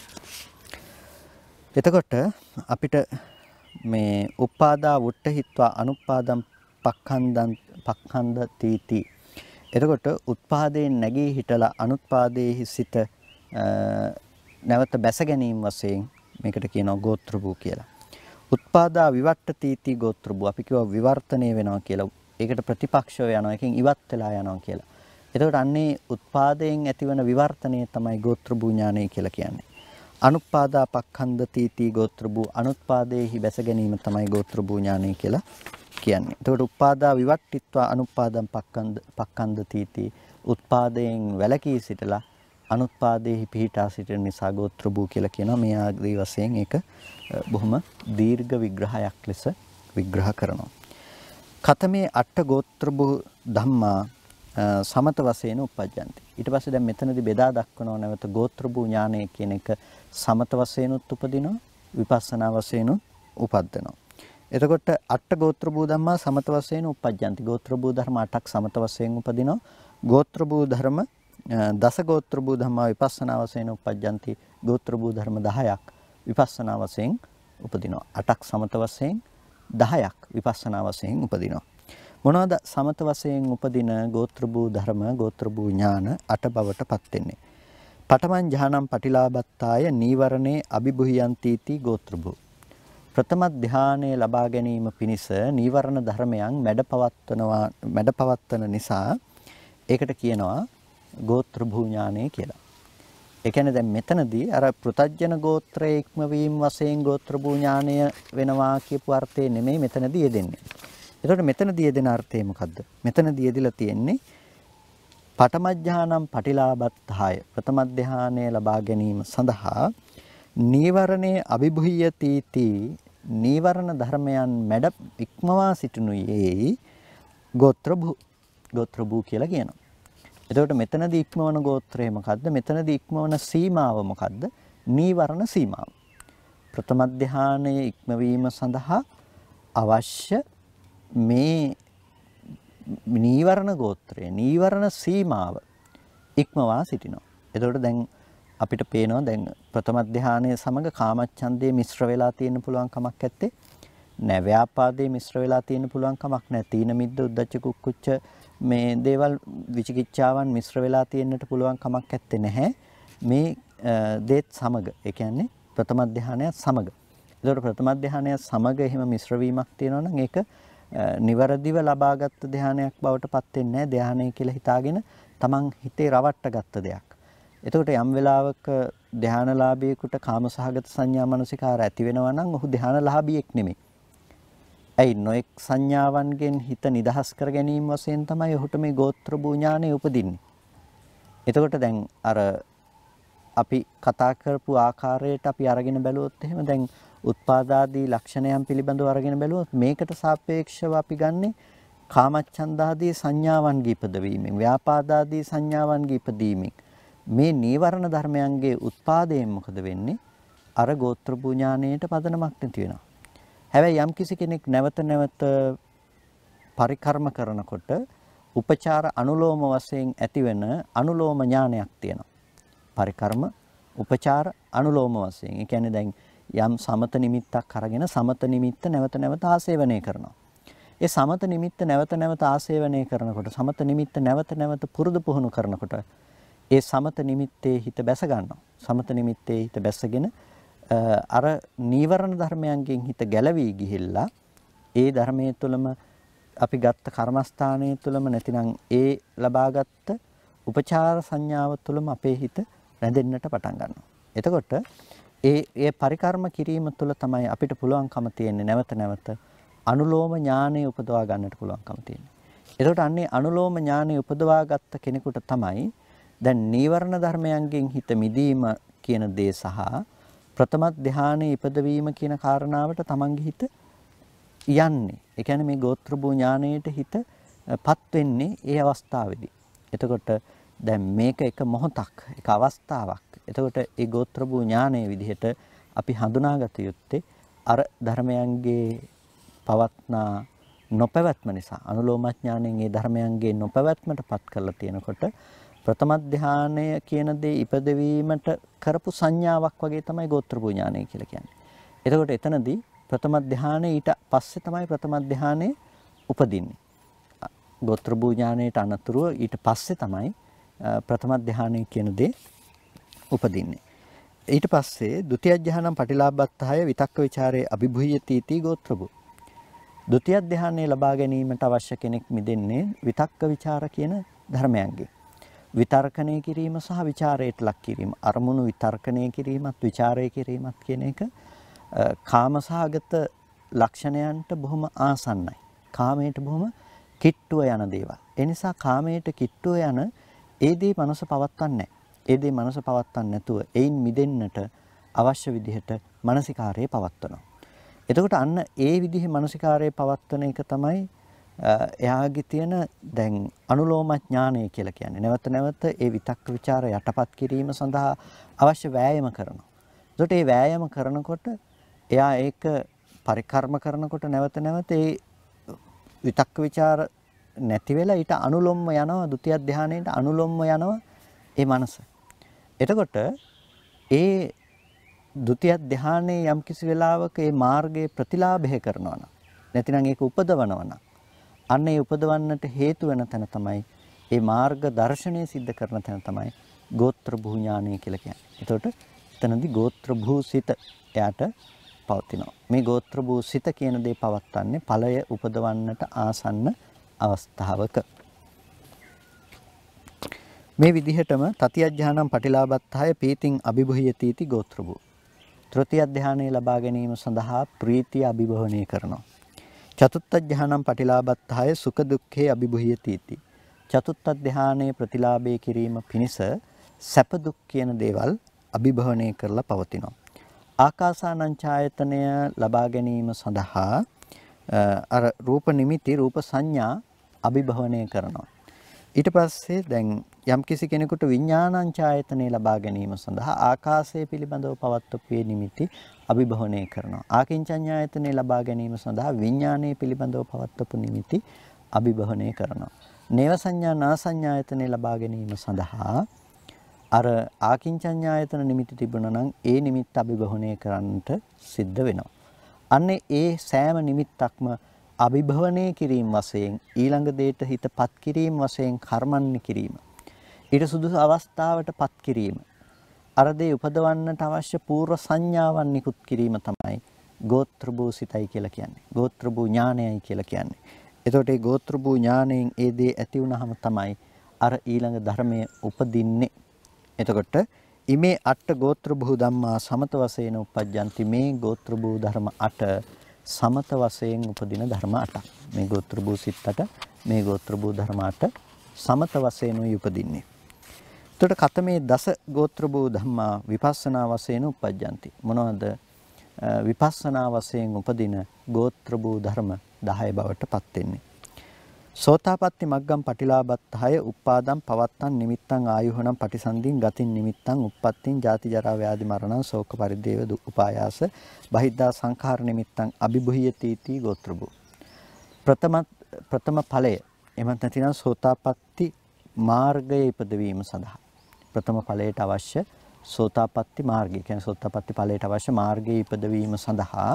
S1: එතකොට අපිට මේ උපාදා වුට්ඨහිත්වා අනුපාදම් පක්ඛන්දං පක්ඛන්ද තීති. එතකොට උත්පාදයෙන් නැගී හිටලා අනුත්පාදයේහි සිට නැවත බැස ගැනීම වශයෙන් මේකට කියනවා ගෝත්‍ර භූ කියලා. උත්පාදා විවට්ඨ තීති ගෝත්‍ර භූ. අපි කියවා විවර්තනය වෙනවා කියලා. ඒකට ප්‍රතිපක්ෂව යනවා. එකෙන් ඉවත් වෙලා යනවා කියලා. එතකොට අන්නේ උත්පාදයෙන් ඇතිවන විවර්තනය තමයි ගෝත්‍ර භූ ඥානය කියලා කියන්නේ. අනුපාදා පක්ඛන්ද තීති ගෝත්‍ර භූ. අනුත්පාදයේහි බැස ගැනීම තමයි ගෝත්‍ර භූ ඥානය කියලා කියන්නේ. එතකොට උපාදා විවට්ඨිත්වා අනුපාදම් පක්ඛන්ද පක්ඛන්ද තීති. උත්පාදයෙන් වැළකී සිටලා අනුත්පාදයේහි පිහිටා සිටින නිසා ගෝත්‍ර භූ කියලා කියනවා. මේ ආදී වශයෙන් ඒක බොහොම දීර්ඝ විග්‍රහයක් ලෙස විග්‍රහ කරනවා. කතමේ අට ගෝත්‍ර භූ ධම්මා සමත වශයෙන් උපජ්ජන්ති. ඊට පස්සේ දැන් මෙතනදී බෙදා දක්වනවා නැවත ගෝත්‍ර භූ ඥානය කියන එක සමත වශයෙන් උපදිනවා, විපස්සනා වශයෙන් උපද්දනවා. එතකොට අට ගෝත්‍ර භූ ධම්මා සමත වශයෙන් උපජ්ජන්ති. ගෝත්‍ර භූ ධර්ම අටක් සමත වශයෙන් උපදිනවා. ගෝත්‍ර භූ ධර්ම දස ගෝත්‍ර භූ ධම්මා විපස්සනා වශයෙන් උපජ්ජන්ති. ගෝත්‍ර භූ ධර්ම දහයක් විපස්සනා වශයෙන් උපදිනවා. අටක් සමත වශයෙන් දහයක් විපස්සනා වශයෙන් උපදිනවා. මොනවාද සමත වශයෙන් උපදින ගෝත්‍ර භූ ධර්ම ගෝත්‍ර භූ ඥාන අට බවටපත් වෙන්නේ. පඨමං ඥානං පටිලාභත්තාය නීවරණේ අභිභුයන්ති ති ගෝත්‍ර භූ. ප්‍රථම ධානය ලබා ගැනීම පිණිස නීවරණ ධර්මයන් මැඩපවත්වනවා මැඩපවත්වන නිසා ඒකට කියනවා ගෝත්‍ර භූ ඥානය කියලා. ඒ කියන්නේ දැන් මෙතනදී අර පෘතජ්ජන ගෝත්‍රයේ ඉක්මවීම වශයෙන් ගෝත්‍ර භූ ඥානය වෙනවා කියපු අර්ථය නෙමෙයි මෙතනදී යෙදෙන්නේ. එතකොට මෙතනදී යෙදෙන අර්ථය මොකද්ද? මෙතනදී යෙදিলা තියෙන්නේ පඨම ඥානං පටිලාභත්තාය ප්‍රථම ධානය ලබා ගැනීම සඳහා නීවරණේ අභිභුයති ති නීවරණ ධර්මයන් මැඩ ඉක්මවා සිටිනුයේ ගෝත්‍ර භූ ගෝත්‍ර භූ කියලා කියනවා. එතකොට මෙතනදී ඉක්මවන ගෝත්‍රය මොකද්ද? මෙතනදී ඉක්මවන සීමාව මොකද්ද? නීවරණ සීමාව. ප්‍රථම ධානයේ ඉක්මවීම සඳහා අවශ්‍ය මේ නීවරණ ගෝත්‍රය නීවරණ සීමාව ඉක්මවා සිටිනවා. එතකොට දැන් අපිට පේනවා දැන් ප්‍රථම ධානයේ සමග කාමච්ඡන්දේ මිශ්‍ර වෙලා තියෙන්න පුළුවන් කමක් නැත්තේ. නෑ ව්‍යාපාදේ මිශ්‍ර වෙලා තියෙන්න පුළුවන් කමක් නෑ. තීන මිද්ද උද්ධච්ච කුක්කුච්ච මේ දේවල් විචිකිච්ඡාවන් මිශ්‍ර වෙලා තියෙන්නට පුළුවන් කමක් නැත්තේ නැහැ. මේ දේත් සමග ඒ කියන්නේ ප්‍රථම ධානයත් සමග. ඒතකොට ප්‍රථම ධානයත් සමග එහෙම මිශ්‍ර වීමක් තියෙනවා නම් ඒක නිවරදිව ලබාගත් ධානයක් බවට පත් වෙන්නේ නැහැ. ධානය කියලා හිතාගෙන තමන් හිතේ රවට්ට ගත්ත දෙයක්. එතකොට යම් වෙලාවක ධානලාභියෙකුට කාමසහගත සංඥා මනසිකාර ඇති වෙනවා නම් ඔහු ධානලාභියෙක් නෙමෙයි. ඇයි නොඑක් සංඥාවන්ගෙන් හිත නිදහස් කර ගැනීම වශයෙන් තමයි ඔහුට මේ ගෝත්‍ර භූ ඥානය උපදින්නේ. එතකොට දැන් අර අපි කතා කරපු ආකාරයට අපි අරගෙන බැලුවොත් එහෙම දැන් උත්පාදාදී ලක්ෂණයන් පිළිබඳව අරගෙන බැලුවොත් මේකට සාපේක්ෂව අපි ගන්නේ කාමච්ඡන්දාදී සංඥාවන්ගේ ඉපදවීමෙන් ව්‍යාපාදාදී සංඥාවන්ගේ ඉපදීමෙන් මේ නීවරණ ධර්මයන්ගේ උත්පාදයෙන් මොකද වෙන්නේ? අර ගෝත්‍ර භූ ඥානයට පදනමක් නැති වෙනවා. හැබැයි යම් කිසි කෙනෙක් නැවත නැවත පරිකර්ම කරනකොට උපචාර අනුලෝම වශයෙන් ඇතිවෙන අනුලෝම ඥානයක් තියෙනවා. පරිකර්ම උපචාර අනුලෝම වශයෙන්. ඒ කියන්නේ දැන් යම් සමත නිමිත්තක් අරගෙන සමත නිමිත්ත නැවත නැවත ආසේවනය කරනවා. ඒ සමත නිමිත්ත නැවත නැවත ආසේවනය කරනකොට සමත නිමිත්ත නැවත නැවත පුරුදු පුහුණු කරනකොට ඒ සමත නිමිත්තේ හිත බැස ගන්නවා. සමත නිමිත්තේ හිත බැසගෙන අර නීවරණ ධර්මයන්ගෙන් හිත ගැලවී ගිහිල්ලා ඒ ධර්මයේ තුලම අපි ගත්ත කර්මස්ථානයේ තුලම නැතිනම් ඒ ලබාගත් උපචාර සංඥාව තුලම අපේ හිත රැඳෙන්නට පටන් ගන්නවා. එතකොට ඒ ඒ පරිකර්ම කිරීම තුළ තමයි අපිට පුළුවන්කම තියෙන්නේ නැවත නැවත අනුලෝම ඥානය උපදවා ගන්නට පුළුවන්කම තියෙන්නේ. එතකොට අන්නේ අනුලෝම ඥානය උපදවා ගත්ත කෙනෙකුට තමයි දැන් නීවරණ ධර්මයන්ගෙන් හිත මිදීම කියන දේ සහ ප්‍රථම ධානයේ ඉපදවීම කියන කාරණාවට තමන්ගේ හිත යන්නේ. ඒ කියන්නේ මේ ගෝත්‍ර භූ ඥානයට හිතපත් වෙන්නේ ඒ අවස්ථාවේදී. එතකොට දැන් මේක එක මොහොතක්, එක අවස්ථාවක්. එතකොට ඒ ගෝත්‍ර භූ ඥානයේ විදිහට අපි හඳුනාගත යුත්තේ අර ධර්මයන්ගේ පවත්නා නොපැවැත්ම නිසා අනුලෝම ඥාණයෙන් ඒ ධර්මයන්ගේ නොපැවැත්මට පත් කරලා තියෙනකොට ප්‍රථම ධානය කියන දේ ඉපදවීමට කරපු සංඥාවක් වගේ තමයි ගෝත්‍ර භූ ඥානය කියලා කියන්නේ. එතකොට එතනදී ප්‍රථම ධානය ඊට පස්සේ තමයි ප්‍රථම ධානය උපදින්නේ. ගෝත්‍ර භූ ඥානයට අනතුරුව ඊට පස්සේ තමයි ප්‍රථම ධානය කියන දේ උපදින්නේ. ඊට පස්සේ ဒုတိ ය ධානං පටිලාභත්තාය විතක්ක ਵਿਚාරේ අභිභුයති ති ගෝත්‍ර භූ. ဒုတိ ය ධානය ලබා ගැනීමට අවශ්‍ය කෙනෙක් මිදෙන්නේ විතක්ක ਵਿਚාර කියන ධර්මයන්ගෙන්. විතර්කණය කිරීම සහ ਵਿਚාරයට ලක් කිරීම. අරමුණු විතර්කණය කිරීමත් ਵਿਚාරය කිරීමත් කියන එක කාමසහගත ලක්ෂණයන්ට බොහොම ආසන්නයි. කාමයට බොහොම කිට්ටුව යන දේවල්. ඒ නිසා කාමයට කිට්ටුව යන ඒ දේ මනස පවත්වන්නේ නැහැ. ඒ දේ මනස පවත්වන්නේ නැතුව ඒයින් මිදෙන්නට අවශ්‍ය විදිහට මානසිකාරයේ පවත්වනවා. එතකොට අන්න ඒ විදිහේ මානසිකාරයේ පවත්වන එක තමයි එයාගේ තියෙන දැන් අනුලෝම ඥානය කියලා කියන්නේ. නැවත නැවත ඒ විතක්ක ਵਿਚාර යටපත් කිරීම සඳහා අවශ්‍ය වෑයම කරනවා. එතකොට මේ වෑයම කරනකොට එයා ඒක පරිකර්ම කරනකොට නැවත නැවත ඒ විතක්ක ਵਿਚාර නැති වෙලා ඊට අනුලොම්ම යනවා ဒုတိ ය ධානයට අනුලොම්ම යනවා ඒ මනස. එතකොට ඒ ဒုတိ ය ධානයේ යම් කිසි වෙලාවක ඒ මාර්ගයේ ප්‍රතිලාභය කරනවා නම් නැතිනම් ඒක උපදවනවා නම් අන්න ඒ උපදවන්නට හේතු වෙන තැන තමයි ඒ මාර්ග දර්ශනය සිද්ධ කරන තැන තමයි ගෝත්‍ර භූ ඥානය කියලා කියන්නේ. එතකොට එතනදී ගෝත්‍ර භූ සිත එයාට පවතිනවා. මේ ගෝත්‍ර භූ සිත කියන දේ පවත්න්නේ ඵලය උපදවන්නට ආසන්න අවස්ථාවක. මේ විදිහටම තතිය ඥානම් පටිලාභත්තාය පීතිං අභිභුයති इति ගෝත්‍ර භූ. තෘතිය ධානය ලබා ගැනීම සඳහා ප්‍රීතිය අභිභවනය කරනවා. චතුත්ථ ධානම් පටිලාභත්තාය සුඛ දුක්ඛේ අභිභුයති इति. චතුත්ථ ධානයේ ප්‍රතිලාභය කිරීම පිණිස සැප දුක් කියන දේවල් අභිභවනය කරලා පවතිනවා. ආකාසානං ඡායතනය ලබා ගැනීම සඳහා අර රූප නිමිති රූප සංඥා අභිභවනය කරනවා. ඊට පස්සේ දැන් යම්කිසි කෙනෙකුට විඥානං ඡායතනය ලබා ගැනීම සඳහා ආකාශය පිළිබඳව පවත්වපු නිමිති අභිභවනය කරනවා. ආකින්චඤ්ඤායතනය ලබා ගැනීම සඳහා විඥානයේ පිළිබඳව පවත්වපු නිමිති අභිභවනය කරනවා. නේව සංඥා නා සංඥායතනය ලබා ගැනීම සඳහා අර ආකින්චඤ්ඤායතන නිමිති තිබුණා නම් ඒ නිමිත්ත අභිභවනය කරන්නට සිද්ධ වෙනවා. අන්නේ ඒ සෑම නිමිත්තක්ම අභිභවනය කිරීම වශයෙන් ඊළඟ දෙයට හිතපත් කිරීම වශයෙන් කර්මන්නේ කිරීම. ඊට සුදුසු අවස්ථාවට පත් කිරීම. අර දේ උපදවන්නට අවශ්‍ය పూర్ව සංඥාවන් නිකුත් කිරීම තමයි ගෝත්‍ර භූ සිතයි කියලා කියන්නේ. ගෝත්‍ර භූ ඥානයයි කියලා කියන්නේ. එතකොට මේ ගෝත්‍ර භූ ඥාණයෙන් ඒ දේ ඇති වුනහම තමයි අර ඊළඟ ධර්මයේ උපදින්නේ. එතකොට ඉමේ අට ගෝත්‍ර භූ ධම්මා සමත වශයෙන් උපජ්ජಂತಿ මේ ගෝත්‍ර භූ ධර්ම අට සමත වශයෙන් උපදින ධර්ම අටක්. මේ ගෝත්‍ර භූ සිත් අට මේ ගෝත්‍ර භූ ධර්ම අට සමත වශයෙන් උපදින්නේ. එතකොට කතමේ දස ගෝත්‍ර භූ ධම්මා විපස්සනා වශයෙන් උපජ්ජಂತಿ මොනවද විපස්සනා වශයෙන් උපදින ගෝත්‍ර භූ ධර්ම දහය බවට පත් වෙන්නේ. සෝතාපට්ටි මග්ගම් පටිලාභත්තාය උප්පාදම් පවත්තන් නිමිත්තං ආයුහණං පටිසන්ධින් ගතින් නිමිත්තං උප්පත්තින් ජාති ජරා ව්‍යාධි මරණං ශෝක පරිදේව දුක් උපායාස බහිද්ධා සංඛාර නිමිත්තං අභිභුයති इति ගෝත්‍ර භූ. ප්‍රථම ප්‍රථම ඵලය එමත් නැතිනම් සෝතාපට්ටි මාර්ගයේ ඉපදවීම සඳහා ප්‍රථම ඵලයට අවශ්‍ය සෝතාපට්ටි මාර්ගය කියන්නේ සෝතාපට්ටි ඵලයට අවශ්‍ය මාර්ගයේ ඉපදවීම සඳහා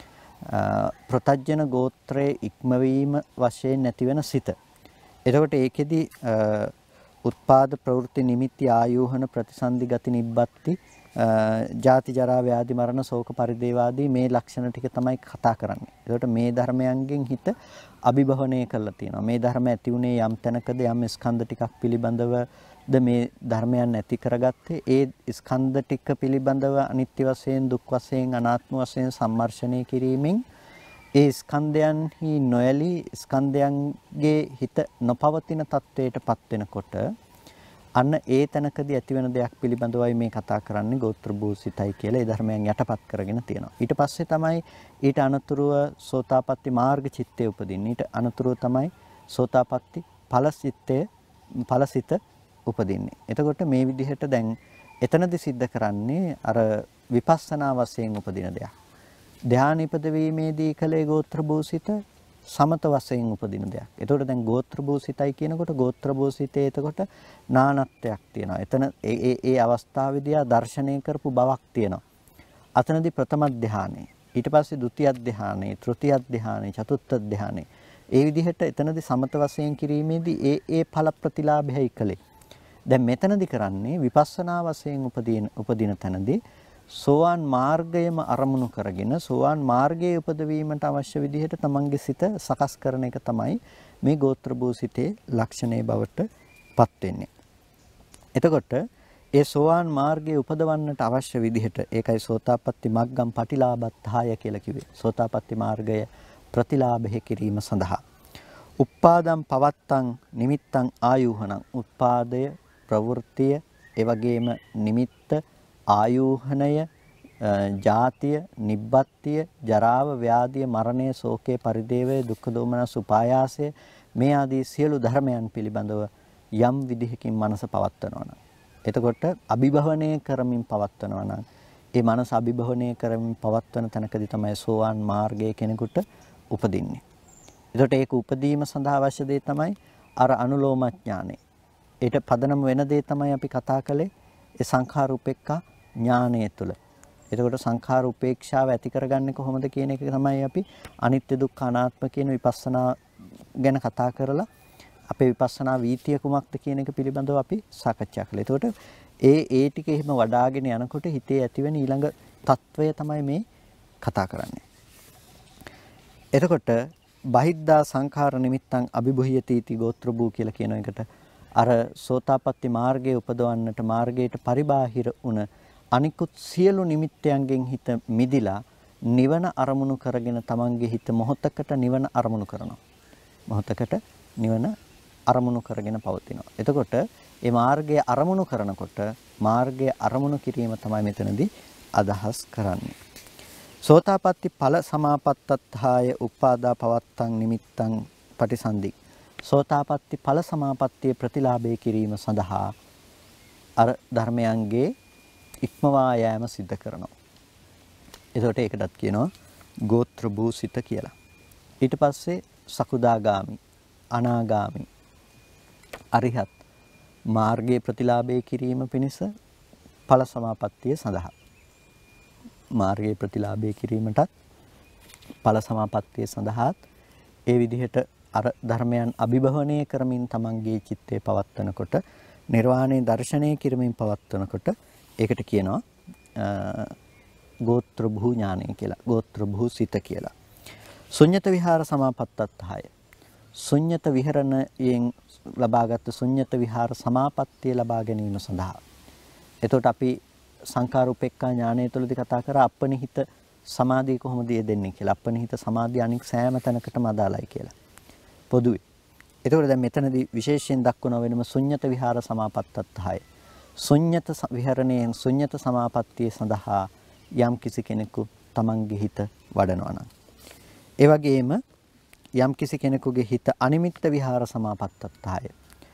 S1: ප්‍රතජන ගෝත්‍රයේ ඉක්මවීම වශයෙන් නැතිවෙන සිත. එතකොට ඒකෙදි උත්පාද ප්‍රවෘත්ති නිමිති ආයෝහන ප්‍රතිසන්දි ගති නිබ්බත්ති ජාති ජරා ව්‍යාධි මරණ ශෝක පරිදේවාදී මේ ලක්ෂණ ටික තමයි කතා කරන්නේ. එතකොට මේ ධර්මයන්ගෙන් හිත අභිභවනය කරලා තියෙනවා. මේ ධර්ම ඇති උනේ යම් තැනකද යම් ස්කන්ධ ටිකක් පිළිබඳවද මේ ධර්මයන් ඇති කරගත්තේ. ඒ ස්කන්ධ ටික පිළිබඳව අනිත්‍ය වශයෙන් දුක් වශයෙන් අනාත්ම වශයෙන් සම්මර්ෂණය කිරීමෙන් ඒ ස්කන්ධයන්හි නොයලී ස්කන්ධයන්ගේ හිත නොපවතින තත්වයටපත් වෙනකොට අන්න ඒ තැනකදී ඇතිවෙන දෙයක් පිළිබඳවයි මේ කතා කරන්නේ ගෝත්‍ර භූ සිතයි කියලා ඒ ධර්මයන් යටපත් කරගෙන තියෙනවා. ඊට පස්සේ තමයි ඊට අනතුරුව සෝතාපට්ටි මාර්ග චිත්තය උපදින්නේ. ඊට අනතුරුව තමයි සෝතාපට්ටි ඵල චිත්තය ඵලසිත උපදින්නේ. එතකොට මේ විදිහට දැන් එතනදි සිද්ධ කරන්නේ අර විපස්සනා වශයෙන් උපදින දෙයක්. ධ්‍යාන ඉපදවීමේදී කලේ ගෝත්‍ර භූ සිත සමත වශයෙන් උපදින දෙයක්. එතකොට දැන් ගෝත්‍ර භූ සිතයි කියනකොට ගෝත්‍ර භූ සිතේ එතකොට නානත්වයක් තියෙනවා. එතන ඒ ඒ ඒ අවස්ථාවේදී ආ දර්ශනය කරපු බවක් තියෙනවා. අතනදී ප්‍රථම ධ්‍යානෙ, ඊට පස්සේ ဒုတိ ධ්‍යානෙ, තෘතිය ධ්‍යානෙ, චතුත්ථ ධ්‍යානෙ. ඒ විදිහට එතනදී සමත වශයෙන් කිරීමේදී ඒ ඒ ඵල ප්‍රතිලාභයයි කලේ. දැන් මෙතනදී කරන්නේ විපස්සනා වශයෙන් උපදින උපදින තැනදී සෝවාන් මාර්ගයම අරමුණු කරගෙන සෝවාන් මාර්ගයේ උපදවීමට අවශ්‍ය විදිහට තමන්ගේ සිත සකස් කරන එක තමයි මේ ගෝත්‍ර භූ සිතේ ලක්ෂණේ බවට පත් වෙන්නේ. එතකොට ඒ සෝවාන් මාර්ගයේ උපදවන්නට අවශ්‍ය විදිහට ඒකයි සෝතාපට්ටි මග්ගම් පටිලාභත්තාය කියලා කිව්වේ. සෝතාපට්ටි මාර්ගය ප්‍රතිලාභෙහි කිරීම සඳහා උප්පාදම් පවත්තං නිමිත්තං ආයුහණං උත්පාදය ප්‍රවෘත්තිය ඒ වගේම නිමිත්ත ආයෝහණය ජාතිය නිබ්බත්තිය ජරාව ව්‍යාධිය මරණය ශෝකේ පරිදේවය දුක්ඛ දෝමනස් උපායාසය මේ ආදී සියලු ධර්මයන් පිළිබඳව යම් විදිහකින් මනස පවත්වනවා නම් එතකොට අභිභවනය කරමින් පවත්වනවා නම් ඒ මනස අභිභවනය කරමින් පවත්වන තැනකදී තමයි සෝවාන් මාර්ගයේ කෙනෙකුට උපදින්නේ. එතකොට ඒක උපදීම සඳහා අවශ්‍ය දේ තමයි අර අනුලෝම ඥානෙ. ඊට පදනම වෙන දේ තමයි අපි කතා කළේ ඒ සංඛාර උපේක්ඛා ඥානය තුළ. එතකොට සංඛාර උපේක්ෂාව ඇති කරගන්නේ කොහොමද කියන එක තමයි අපි අනිත්‍ය දුක්ඛ අනාත්ම කියන විපස්සනා ගැන කතා කරලා අපේ විපස්සනා වීතිය කුමක්ද කියන එක පිළිබඳව අපි සාකච්ඡා කළා. එතකොට ඒ ඒ ටික එහෙම වඩාගෙන යනකොට හිතේ ඇතිවෙන ඊළඟ తত্ত্বය තමයි මේ කතා කරන්නේ. එතකොට බහිද්දා සංඛාර නිමිත්තං අභිභුයති इति ගෝත්‍ර භූ කියලා කියන එකට අර සෝතාපට්ටි මාර්ගයේ උපදවන්නට මාර්ගයට පරිබාහිර වුණ අනිකුත් සියලු නිමිත්තයන්ගෙන් හිත මිදිලා නිවන අරමුණු කරගෙන තමන්ගේ හිත මොහොතකට නිවන අරමුණු කරනවා. මොහොතකට නිවන අරමුණු කරගෙන පවතිනවා. එතකොට මේ මාර්ගය අරමුණු කරනකොට මාර්ගය අරමුණු කිරීම තමයි මෙතනදී අදහස් කරන්නේ. සෝතාපට්ටි ඵල සමාපත්තත්හාය උපාදා පවත්තං නිමිත්තං පටිසන්ධි. සෝතාපට්ටි ඵල සමාපත්තිය ප්‍රතිලාභය කිරීම සඳහා අර ධර්මයන්ගේ ඉක්මවා යෑම සිද්ධ කරනවා. එතකොට ඒකටත් කියනවා ගෝත්‍ර භූසිත කියලා. ඊට පස්සේ සකුදාගාමි, අනාගාමි, අරිහත් මාර්ගයේ ප්‍රතිලාභය කිරීම පිණිස ඵල සමාපත්තිය සඳහා මාර්ගයේ ප්‍රතිලාභය කිරීමටත් ඵල සමාපත්තිය සඳහාත් ඒ විදිහට අර ධර්මයන් අභිභවනය කරමින් තමන්ගේ චිත්තේ පවත්වනකොට නිර්වාණය දර්ශනය කිරීමෙන් පවත්වනකොට ඒකට කියනවා ගෝත්‍ර භූ ඥානය කියලා. ගෝත්‍ර භූ සිත කියලා. ශුන්්‍යත විහාර සමාපත්තත්හාය. ශුන්්‍යත විහරණයෙන් ලබාගත් ශුන්්‍යත විහාර සමාපත්තිය ලබා ගැනීම සඳහා. එතකොට අපි සංඛාර උපේක්ඛා ඥානය තුළදී කතා කරා අපනිහිත සමාධිය කොහොමද යෙදෙන්නේ කියලා. අපනිහිත සමාධිය අනික් සෑම තැනකටම අදාළයි කියලා. පොදුවේ. එතකොට දැන් මෙතනදී විශේෂයෙන් දක්වන වෙනම ශුන්්‍යත විහාර සමාපත්තත්හාය. ශුන්්‍යත විහරණයෙන් ශුන්්‍යත සමාපත්තිය සඳහා යම් කිසි කෙනෙකු තමන්ගේ හිත වඩනවා නම්, ඒ වගේම යම් කිසි කෙනෙකුගේ හිත අනිමිත්ත විහාර සමාපත්තත්හාය.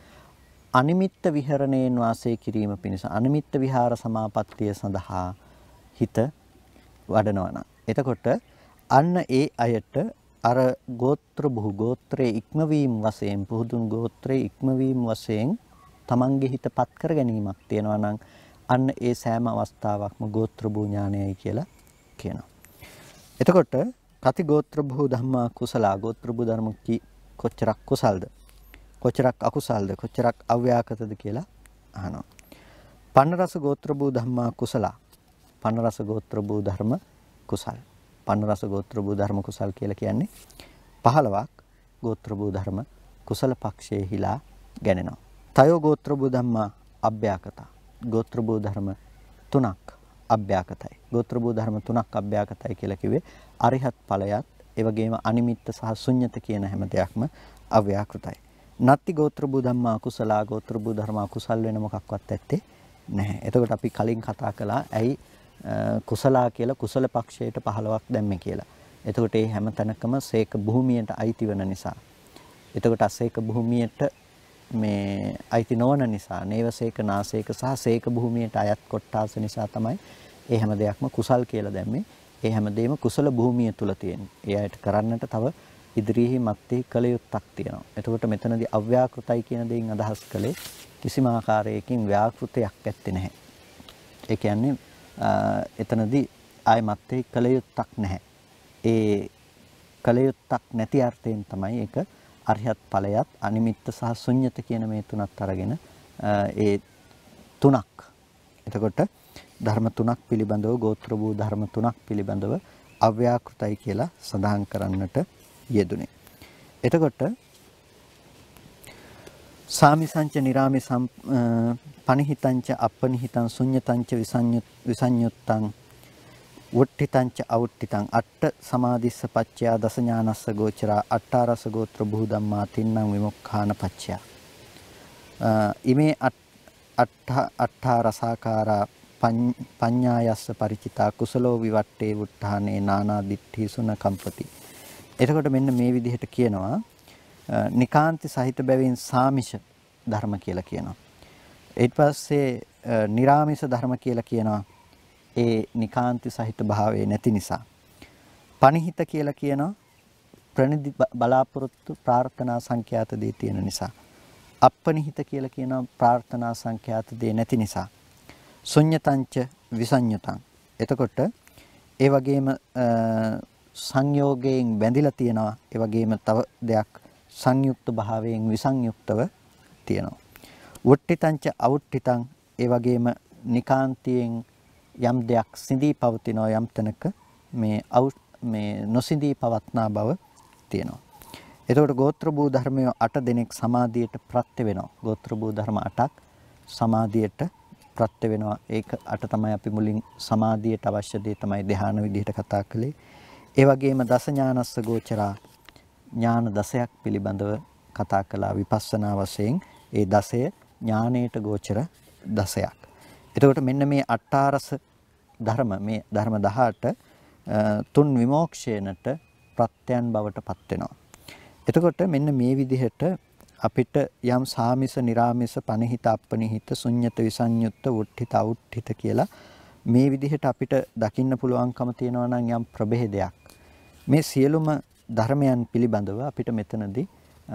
S1: අනිමිත්ත විහරණයෙන් වාසය කිරීම පිණිස අනිමිත්ත විහාර සමාපත්තිය සඳහා හිත වඩනවා නම්, එතකොට අන්න ඒ අයට අර ගෝත්‍ර භූ ගෝත්‍රයේ ඉක්මවීම වශයෙන් පුහුදුන් ගෝත්‍රයේ ඉක්මවීම වශයෙන් තමන්ගේ හිතපත් කර ගැනීමක් තියෙනවා නම් අන්න ඒ සෑම අවස්ථාවක්ම ගෝත්‍ර භූ ඥානයයි කියලා කියනවා. එතකොට කති ගෝත්‍ර භූ ධම්මා කුසලා ගෝත්‍ර භූ ධර්ම කොච්චරක් කුසල්ද කොච්චරක් අකුසල්ද කොච්චරක් අව්‍යාකතද කියලා අහනවා. පන්න රස ගෝත්‍ර භූ ධම්මා කුසලා පන්න රස ගෝත්‍ර භූ ධර්ම කුසල්. පන්න රස ගෝත්‍ර භූ ධර්ම කුසල් කියලා කියන්නේ පහළොවක් ගෝත්‍ර භූ ධර්ම කුසල පක්ෂයේ හිලා ගැනෙනවා. තයෝ ගෝත්‍ර භූ ධම්මා අභ්‍යාකතා ගෝත්‍ර භූ ධර්ම තුනක් අභ්‍යාකතයි. ගෝත්‍ර භූ ධර්ම තුනක් අභ්‍යාකතයි කියලා කිව්වේ අරිහත් ඵලයත් ඒ වගේම අනිමිත්ත සහ ශුන්්‍යත කියන හැම දෙයක්ම අව්‍යාකෘතයි. නත්ති ගෝත්‍ර භූ ධම්මා කුසලා ගෝත්‍ර භූ ධර්ම කුසල් වෙන මොකක්වත් ඇත්තේ නැහැ. එතකොට අපි කලින් කතා කළා ඇයි කුසලා කියලා කුසල පක්ෂයට පහළොවක් දැම්මේ කියලා. එතකොට මේ හැම තැනකම සේක භූමියට අයිති වෙන නිසා. එතකොට අසේක භූමියට මේ අයිති නොවන නිසා නේවසේක නාසේක සහ සේක භූමියට අයත් කොටාස නිසා තමයි මේ හැම දෙයක්ම කුසල් කියලා දැම්මේ. ඒ හැමදේම කුසල භූමිය තුල තියෙන්නේ. ඒ අයට කරන්නට තව ඉදිරියෙහි මැත්තේ කල යුත්තක් තියෙනවා. එතකොට මෙතනදී අව්‍යාකෘතයි කියන දෙයින් අදහස් කළේ කිසිම ආකාරයකින් ව්‍යාකෘතයක් ඇත්තේ නැහැ. ඒ කියන්නේ එතනදී ආය මැත්තේ කල යුත්තක් නැහැ. ඒ කල යුත්තක් නැති අර්ථයෙන් තමයි ඒක අරිහත් ඵලයත් අනිමිත්ත සහ ශුන්්‍යත කියන මේ තුනත් අරගෙන ඒ තුනක්. එතකොට ධර්ම තුනක් පිළිබඳව ගෝත්‍ර භූ ධර්ම තුනක් පිළිබඳව අව්‍යාකෘතයි කියලා සඳහන් කරන්නට යෙදුනේ. එතකොට සාමිසංච නිරාමිසං පනිහිතංච අපනිහිතං ශුන්්‍යතංච විසඤ්ඤුත්තං වුට්ඨිතංච අවුට්ඨිතං අට්ඨ සමාධිස්ස පච්චයා දස ඥානස්ස ගෝචරා අට්ඨාරස ගෝත්‍ර භූ ධම්මා තින්නම් විමුක්ඛාන පච්චයා ඉමේ අට්ඨ අට්ඨා රසාකාරා පඤ්ඤායස්ස ಪರಿචිතා කුසලෝ විවට්ටේ වුට්ඨානේ නානා දිට්ඨිසුන කම්පති. එතකොට මෙන්න මේ විදිහට කියනවා නිකාන්ති සහිත බැවින් සාමිෂ ධර්ම කියලා කියනවා. ඊට පස්සේ නිරාමිෂ ධර්ම කියලා කියනවා. ඒ නිකාන්ති සහිත භාවයේ නැති නිසා. පනිහිත කියලා කියනවා ප්‍රනිදි බලාපොරොත්තු ප්‍රාර්ථනා සංඛ්‍යාත දේ තියෙන නිසා. අපනිහිත කියලා කියනවා ප්‍රාර්ථනා සංඛ්‍යාත දේ නැති නිසා. ශුන්්‍යතංච විසඤ්ඤතං. එතකොට ඒ වගේම සංයෝගයෙන් බැඳිලා තියෙනවා. ඒ වගේම තව දෙයක් සංයුක්ත භාවයෙන් විසංයුක්තව තියෙනවා. වුට්ටිතංච අවුට්ටිතං ඒ වගේම නිකාන්තියෙන් යම් දෙයක් සිඳී පවතිනවා යම් තැනක මේ මේ නොසිඳී පවත්නා බව තියෙනවා. එතකොට ගෝත්‍ර භූ ධර්මය අට දෙනෙක් සමාධියට ප්‍රත්‍ය වෙනවා. ගෝත්‍ර භූ ධර්ම අටක් සමාධියට ප්‍රත්‍ය වෙනවා. ඒක අට තමයි අපි මුලින් සමාධියට අවශ්‍ය දේ තමයි ධ්‍යාන විදිහට කතා කළේ. ඒ වගේම දස ඥානස්ස ගෝචරා ඥාන දසයක් පිළිබඳව කතා කළා විපස්සනා වශයෙන්. ඒ දසය ඥානයට ගෝචර දසයක්. එතකොට මෙන්න මේ අට්ඨාරස ධර්ම මේ ධර්ම දහඅට තුන් විමෝක්ෂේනට ප්‍රත්‍යයන් බවට පත් වෙනවා. එතකොට මෙන්න මේ විදිහට අපිට යම් සාමිස, නිරාමිස, පනිහිත, අපනිහිත, ශුන්්‍යත, විසංයුත්ත, උට්ඨිත, අවුට්ඨිත කියලා මේ විදිහට අපිට දකින්න පුළුවන්කම තියෙනවා නම් යම් ප්‍රභේදයක්. මේ සියලුම ධර්මයන් පිළිබඳව අපිට මෙතනදී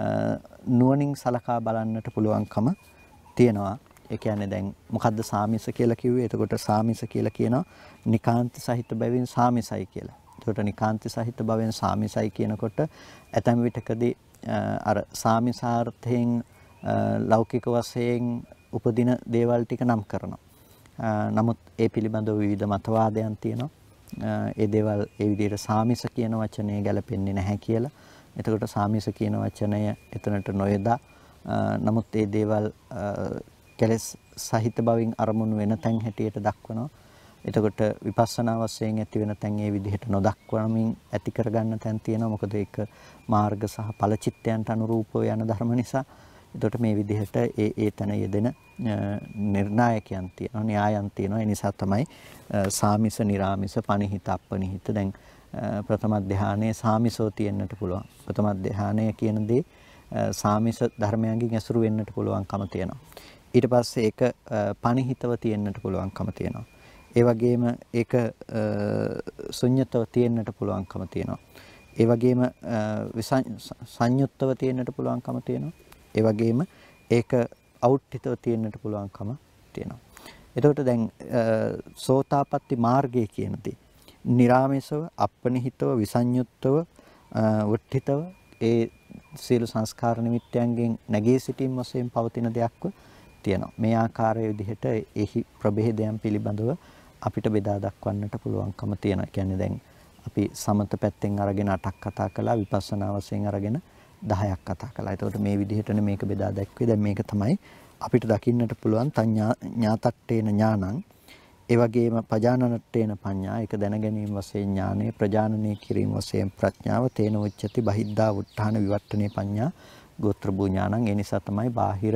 S1: නුවණින් සලකා බලන්නට පුළුවන්කම තියෙනවා. ඒ කියන්නේ දැන් මොකද්ද සාමිස කියලා කිව්වේ? එතකොට සාමිස කියලා කියනවා නිකාන්ත සහිත බැවින් සාමිසයි කියලා. එතකොට නිකාන්ත සහිත බවෙන් සාමිසයි කියනකොට ඇතැම් විටකදී අර සාමිසාර්ථයෙන් ලෞකික වශයෙන් උපදින දේවල් ටික නම් කරනවා. නමුත් ඒ පිළිබඳව විවිධ මතවාදයන් තියෙනවා. ඒ දේවල් ඒ විදිහට සාමිස කියන වචනේ ගැලපෙන්නේ නැහැ කියලා. එතකොට සාමිස කියන වචනය එතනට නොයදා නමුත් ඒ දේවල් කෙලස් සහිත බවින් අරමුණු වෙන තැන් හැටියට දක්වනවා. එතකොට විපස්සනා වශයෙන් ඇති වෙන තැන් ඒ විදිහට නොදක්වමින් ඇති කරගන්න තැන් තියෙනවා. මොකද ඒක මාර්ග සහ ඵල චිත්තයන්ට අනුරූපව යන ධර්ම නිසා. එතකොට මේ විදිහට ඒ ඒ තැන යෙදෙන නිර්ණායකයන් තියෙනවා, න්‍යායයන් තියෙනවා. ඒ නිසා තමයි සාමිස, නිරාමිස, පනිහිත, අපනිහිත දැන් ප්‍රථම ධානයේ සාමිසෝ තියෙන්නට පුළුවන්. ප්‍රථම ධානය කියන දේ සාමිස ධර්මයන්ගෙන් ඇසුරු වෙන්නට පුළුවන්කම තියෙනවා. ඊට පස්සේ ඒක පනිහිතව තියෙන්නට පුළුවන්කම තියෙනවා. ඒ වගේම ඒක ශුන්්‍යතව තියෙන්නට පුළුවන්කම තියෙනවා. ඒ වගේම සංයුත්තව තියෙන්නට පුළුවන්කම තියෙනවා. ඒ වගේම ඒක අවුට්ඨිතව තියෙන්නට පුළුවන්කම තියෙනවා. එතකොට දැන් සෝතාපට්ටි මාර්ගය කියන දේ නිරාමේශව, අපනිහිතව, විසංයුත්තව, වුට්ඨිතව ඒ සියලු සංස්කාර නිමිත්තයන්ගෙන් නැගී සිටීම වශයෙන් පවතින දෙයක්ව තියෙනවා. මේ ආකාරයේ විදිහට එහි ප්‍රභේදයන් පිළිබඳව අපිට බෙදා දක්වන්නට පුළුවන්කම තියෙනවා. කියන්නේ දැන් අපි සමත පැත්තෙන් අරගෙන අටක් කතා කළා, විපස්සනා වශයෙන් අරගෙන දහයක් කතා කළා. එතකොට මේ විදිහටනේ මේක බෙදා දැක්වේ. දැන් මේක තමයි අපිට දකින්නට පුළුවන් තඤ්ඤා ඥාතට්ඨේන ඥානං, ඒ වගේම පජානනට්ඨේන පඤ්ඤා, ඒක දැන ගැනීම වශයෙන් ඥානය, ප්‍රජානනය කිරීම වශයෙන් ප්‍රඥාව, තේන උච්චති බහිද්ධා උත්ථාන විවට්ටනේ පඤ්ඤා ගෝත්‍ර භූ ඥානං. ඒ නිසා තමයි බාහිර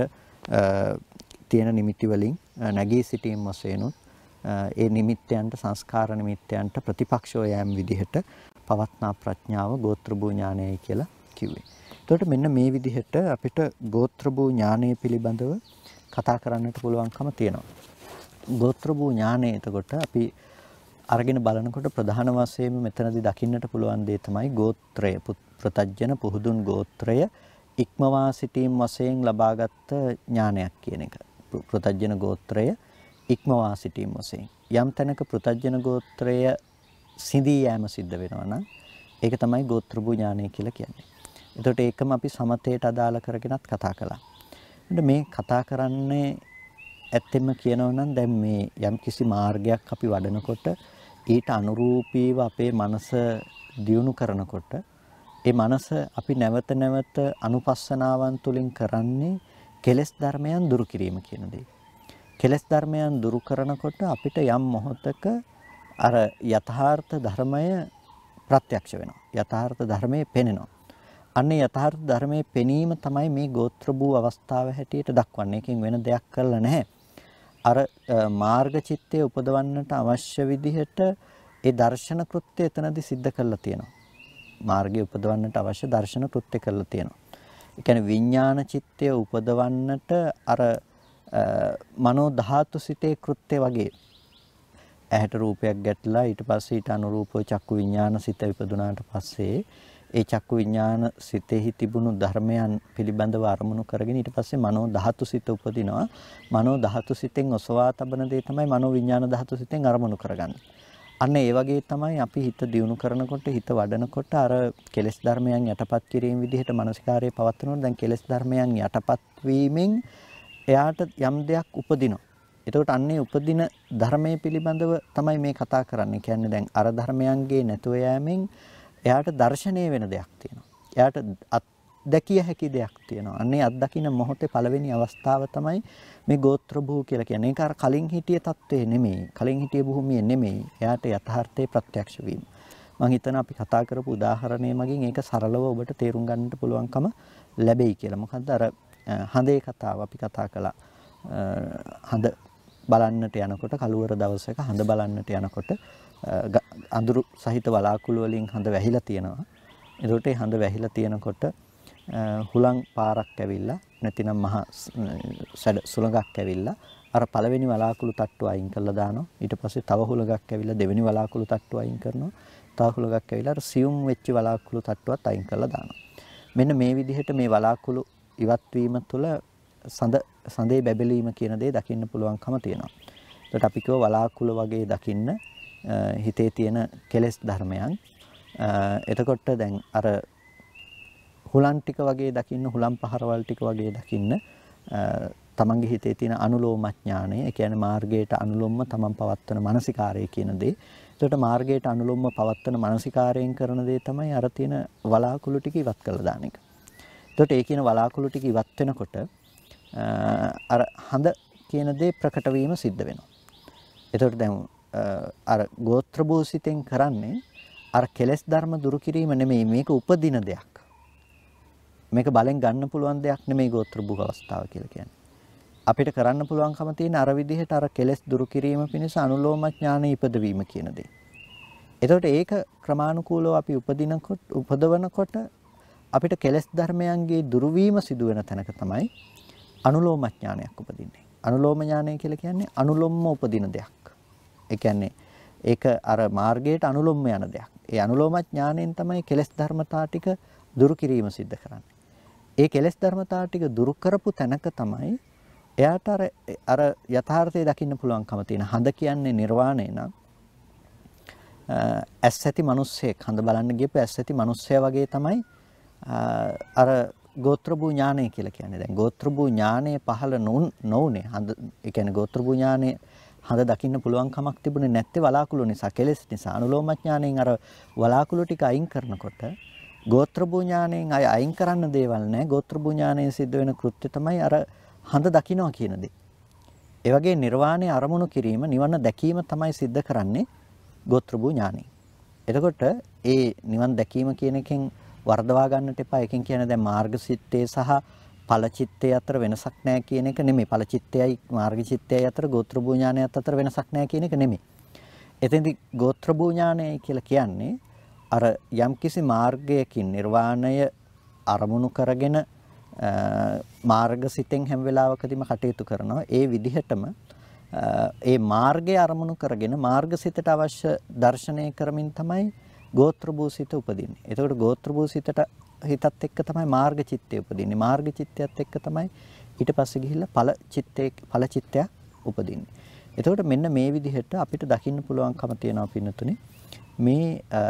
S1: තියෙන නිමිති වලින් නැගී සිටීම වශයෙන් ඒ නිමිත්තයන්ට, සංස්කාර නිමිත්තයන්ට ප්‍රතිපක්ෂව යෑම විදිහට පවත්නා ප්‍රඥාව ගෝත්‍ර භූ ඥානයයි කියලා කිව්වේ. එතකොට මෙන්න මේ විදිහට අපිට ගෝත්‍ර භූ ඥානය පිළිබඳව කතා කරන්නට පුළුවන්කම තියෙනවා. ගෝත්‍ර භූ ඥානය එතකොට අපි අරගෙන බලනකොට ප්‍රධාන වශයෙන්ම මෙතනදී දකින්නට පුළුවන් දේ තමයි ගෝත්‍රය, ප්‍රතජන පුහුදුන් ගෝත්‍රය ඉක්මවා සිටීම වශයෙන් ලබාගත් ඥානයක් කියන එක. ප්‍රතජන ගෝත්‍රය ඉක්මවා සිටීම වශයෙන් යම් තැනක ප්‍රතජන ගෝත්‍රය සිඳී යෑම සිද්ධ වෙනවා නම් ඒක තමයි ගෝත්‍ර භූ ඥානය කියලා කියන්නේ. එතකොට ඒකම අපි සමතේට අදාළ කරගෙනත් කතා කළා. මේ කතා කරන්නේ ඇත්තෙම කියනවා නම් දැන් මේ යම් කිසි මාර්ගයක් අපි වඩනකොට ඊට අනුරූපීව අපේ මනස දියුණු කරනකොට ඒ මනස අපි නැවත නැවත අනුපස්සනාවන් තුලින් කරන්නේ කෙලෙස් ධර්මයන් දුරු කිරීම කියන දේ. කෙලෙස් ධර්මයන් දුරු කරනකොට අපිට යම් මොහොතක අර යථාර්ථ ධර්මය ප්‍රත්‍යක්ෂ වෙනවා. යථාර්ථ ධර්මයේ පෙනෙනවා. අන්නේ යථාර්ථ ධර්මයේ පෙනීම තමයි මේ ගෝත්‍ර භූ අවස්ථාව හැටියට දක්වන්නේ. එකකින් වෙන දෙයක් කරලා නැහැ. අර මාර්ග චිත්තය උපදවන්නට අවශ්‍ය විදිහට ඒ දර්ශන කෘත්‍ය එතනදී සිද්ධ කරලා තියෙනවා. මාර්ගය උපදවන්නට අවශ්‍ය දර්ශන කෘත්‍ය කරලා තියෙනවා. ඒ කියන්නේ විඥාන චිත්තය උපදවන්නට අර මනෝ ධාතු සිතේ කෘත්‍ය වගේ ඇහැට රූපයක් ගැටලා ඊට පස්සේ ඊට අනුරූපව චක්කු විඥාන සිත ඉපදුනාට පස්සේ ඒ චක්කු විඥාන සිතෙහි තිබුණු ධර්මයන් පිළිබඳව අරමුණු කරගෙන ඊට පස්සේ මනෝ ධාතු සිත උපදිනවා. මනෝ ධාතු සිතෙන් ඔසවා තබන දේ තමයි මනෝ විඥාන ධාතු සිතෙන් අරමුණු කරගන්නේ. අන්න ඒ වගේ තමයි අපි හිත දියුණු කරනකොට හිත වඩනකොට අර කෙලෙස් ධර්මයන් යටපත් කිරීම විදිහට මානසිකාරයේ පවත්වනකොට දැන් කෙලෙස් ධර්මයන් යටපත් වීමෙන් එයාට යම් දෙයක් උපදිනවා. එතකොට අන්නේ උපදින ධර්මයේ පිළිබඳව තමයි මේ කතා කරන්නේ. කියන්නේ දැන් අර ධර්මයන්ගේ නැතුව යෑමෙන් එයාට දර්ශනීය වෙන දෙයක් තියෙනවා. එයාට අත්දැකිය හැකි දෙයක් තියෙනවා. අන්නේ අත්දකින්න මොහොතේ පළවෙනි අවස්ථාව තමයි මේ ගෝත්‍ර භූ කියලා කියන්නේ. ඒක අර කලින් හිටිය තත්ත්වේ නෙමෙයි. කලින් හිටිය භූමිය නෙමෙයි. එයාට යථාර්ථයේ ප්‍රත්‍යක්ෂ වීම. මම හිතන අපි කතා කරපු උදාහරණය මගින් ඒක සරලව ඔබට තේරුම් ගන්නට පුළුවන්කම ලැබෙයි කියලා. මොකද්ද අර හඳේ කතාව අපි කතා කළා. හඳ බලන්නට යනකොට කළුවර දවසක හඳ බලන්නට යනකොට අඳුරු සහිත වලාකුළු වලින් හඳ වැහිලා තියෙනවා. ඒකට ඒ හඳ වැහිලා තියෙනකොට හුලං පාරක් ඇවිල්ලා නැතිනම් මහ සැඩ සුළඟක් ඇවිල්ලා අර පළවෙනි වලාකුළු තට්ටුව අයින් කරලා දානවා. ඊට පස්සේ තව හුලඟක් ඇවිල්ලා දෙවෙනි වලාකුළු තට්ටුව අයින් කරනවා. තව හුලඟක් ඇවිල්ලා අර සියුම් වෙච්ච වලාකුළු තට්ටුවත් අයින් කරලා දානවා. මෙන්න මේ විදිහට මේ වලාකුළු ඉවත් වීම තුළ සඳ සඳේ බැබලීම කියන දේ දකින්න පුළුවන්කම තියෙනවා. ඒකට අපි කියව වලාකුළු වගේ දකින්න හිතේ තියෙන කෙලෙස් ධර්මයන්. එතකොට දැන් අර හුලන් ටික වගේ දකින්න හුලන් පහරවල් ටික වගේ දකින්න තමන්ගේ හිතේ තියෙන අනුලෝම ඥානය, ඒ කියන්නේ මාර්ගයට අනුලෝමව තමන් පවත්වන මානසිකාරය කියන දේ. එතකොට මාර්ගයට අනුලෝමව පවත්වන මානසිකාරයෙන් කරන දේ තමයි අර තියෙන වලාකුළු ටික ඉවත් කරලා දාන එක. එතකොට ඒ කියන වලාකුළු ටික ඉවත් වෙනකොට අර හඳ කියන දේ ප්‍රකට වීම සිද්ධ වෙනවා. එතකොට දැන් අර ගෝත්‍ර භූසිතෙන් කරන්නේ අර කෙලෙස් ධර්ම දුරු කිරීම නෙමෙයි, මේක උපදින දෙයක්. මේක බලෙන් ගන්න පුළුවන් දෙයක් නෙමෙයි ගෝත්‍ර භූ අවස්ථාව කියලා කියන්නේ. අපිට කරන්න පුළුවන්කම තියෙන අර විදිහට අර කෙලෙස් දුරු කිරීම පිණිස අනුලෝම ඥාන ඉපදවීම කියන දේ. එතකොට ඒක ක්‍රමානුකූලව අපි උපදිනකොට උපදවනකොට අපිට කෙලෙස් ධර්මයන්ගේ දුරු වීම සිදු වෙන තැනක තමයි අනුලෝම ඥානයක් උපදින්නේ. අනුලෝම ඥානය කියලා කියන්නේ අනුලොම්ම උපදින දෙයක්. ඒ කියන්නේ ඒක අර මාර්ගයට අනුලොම්ම යන දෙයක්. ඒ අනුලෝම ඥාණයෙන් තමයි කෙලෙස් ධර්මතා ටික දුරු කිරීම සිද්ධ කරන්නේ. ඒ කෙලෙස් ධර්මතා ටික දුරු කරපු තැනක තමයි එයාට අර අර යථාර්ථය දකින්න පුළුවන්කම තියෙන. හඳ කියන්නේ නිර්වාණය නම් ඇස් ඇති මිනිස්සෙක් හඳ බලන්න ගියපු ඇස් ඇති මිනිස්සයා වගේ තමයි අර ගෝත්‍ර භූ ඥානය කියලා කියන්නේ. දැන් ගෝත්‍ර භූ ඥානය පහළ නොවුනේ හඳ ඒ කියන්නේ ගෝත්‍ර භූ ඥානය හඳ දකින්න පුළුවන් කමක් තිබුණේ නැත්තේ වලාකුළු නිසා, කෙලෙස් නිසා. අනුලෝම ඥාණයෙන් අර වලාකුළු ටික අයින් කරනකොට ගෝත්‍ර භූ ඥාණයෙන් අය අයින් කරන්න දේවල් නැහැ. ගෝත්‍ර භූ ඥාණයෙන් සිද්ධ වෙන කෘත්‍ය තමයි අර හඳ දකින්නවා කියන දේ. ඒ වගේ නිර්වාණය අරමුණු කිරීම, නිවන දැකීම තමයි සිද්ධ කරන්නේ ගෝත්‍ර භූ ඥාණයෙන්. එතකොට ඒ නිවන් දැකීම කියන එකෙන් වර්ධවා ගන්නට එපා. එකෙන් කියන්නේ දැන් මාර්ග චිත්තේ සහ ඵල චිත්තේ අතර වෙනසක් නැහැ කියන එක නෙමෙයි. ඵල චිත්තයයි මාර්ග චිත්තයයි අතර ගෝත්‍ර භූ ඥානයත් අතර වෙනසක් නැහැ කියන එක නෙමෙයි. එතෙන්දි ගෝත්‍ර භූ ඥානය කියලා කියන්නේ අර යම්කිසි මාර්ගයකින් නිර්වාණය අරමුණු කරගෙන මාර්ගසිතෙන් හැම වෙලාවකදීම කටයුතු කරනවා. ඒ විදිහටම ඒ මාර්ගය අරමුණු කරගෙන මාර්ගසිතට අවශ්‍ය දර්ශනය කරමින් තමයි ගෝත්‍ර භූසිත උපදින්නේ. එතකොට ගෝත්‍ර භූසිතට හිතත් එක්ක තමයි මාර්ග චිත්තය උපදින්නේ. මාර්ග චිත්තයත් එක්ක තමයි ඊට පස්සේ ගිහිල්ලා ඵල චිත්තේ ඵල චිත්තයක් උපදින්නේ. එතකොට මෙන්න මේ විදිහට අපිට දකින්න පුළුවන්කම තියෙනවා පින්නතුනේ. මේ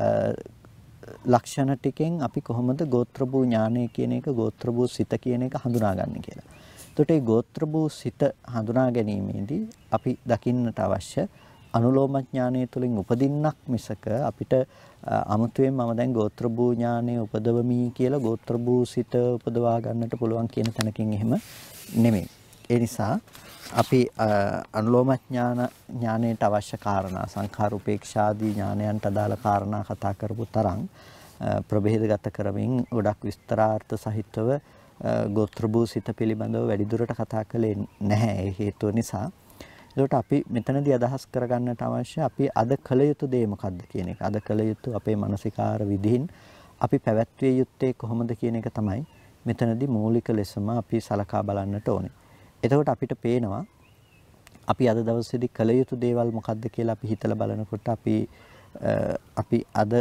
S1: ලක්ෂණ ටිකෙන් අපි කොහොමද ගෝත්‍ර භූ ඥානය කියන එක, ගෝත්‍ර භූ සිත කියන එක හඳුනාගන්නේ කියලා. එතකොට මේ ගෝත්‍ර භූ සිත හඳුනා ගැනීමේදී අපි දකින්නට අවශ්‍ය අනුලෝම ඥානය තුළින් උපදින්නක් මිසක අපිට අමුතුවෙන් මම දැන් ගෝත්‍ර භූ ඥානය උපදවමි කියලා ගෝත්‍ර භූ සිත උපදවා ගන්නට පුළුවන් කියන තැනකින් එහෙම නෙමෙයි. ඒ නිසා අපි අනුලෝම ඥාන ඥානයට අවශ්‍ය කාරණා, සංඛාර උපේක්ෂාදී ඥානයන්ට අදාළ කාරණා කතා කරපු තරම් ප්‍රභේදගත කරමින් ගොඩක් විස්තරාර්ථ සහිතව ගෝත්‍ර භූ සිත පිළිබඳව වැඩිදුරට කතා කළේ නැහැ. ඒ හේතුව නිසා ඒකට අපි මෙතනදී අදහස් කරගන්නට අවශ්‍ය අපි අද කළ යුතු දේ මොකක්ද කියන එක. අද කළ යුතු අපේ මානසිකාර විදිහින් අපි පැවැත්විය යුත්තේ කොහොමද කියන එක තමයි මෙතනදී මූලික ලෙසම අපි සලකා බලන්නට ඕනේ. එතකොට අපිට පේනවා අපි අද දවසේදී කළ යුතු දේවල් මොකක්ද කියලා අපි හිතලා බලනකොට අපි අපි අද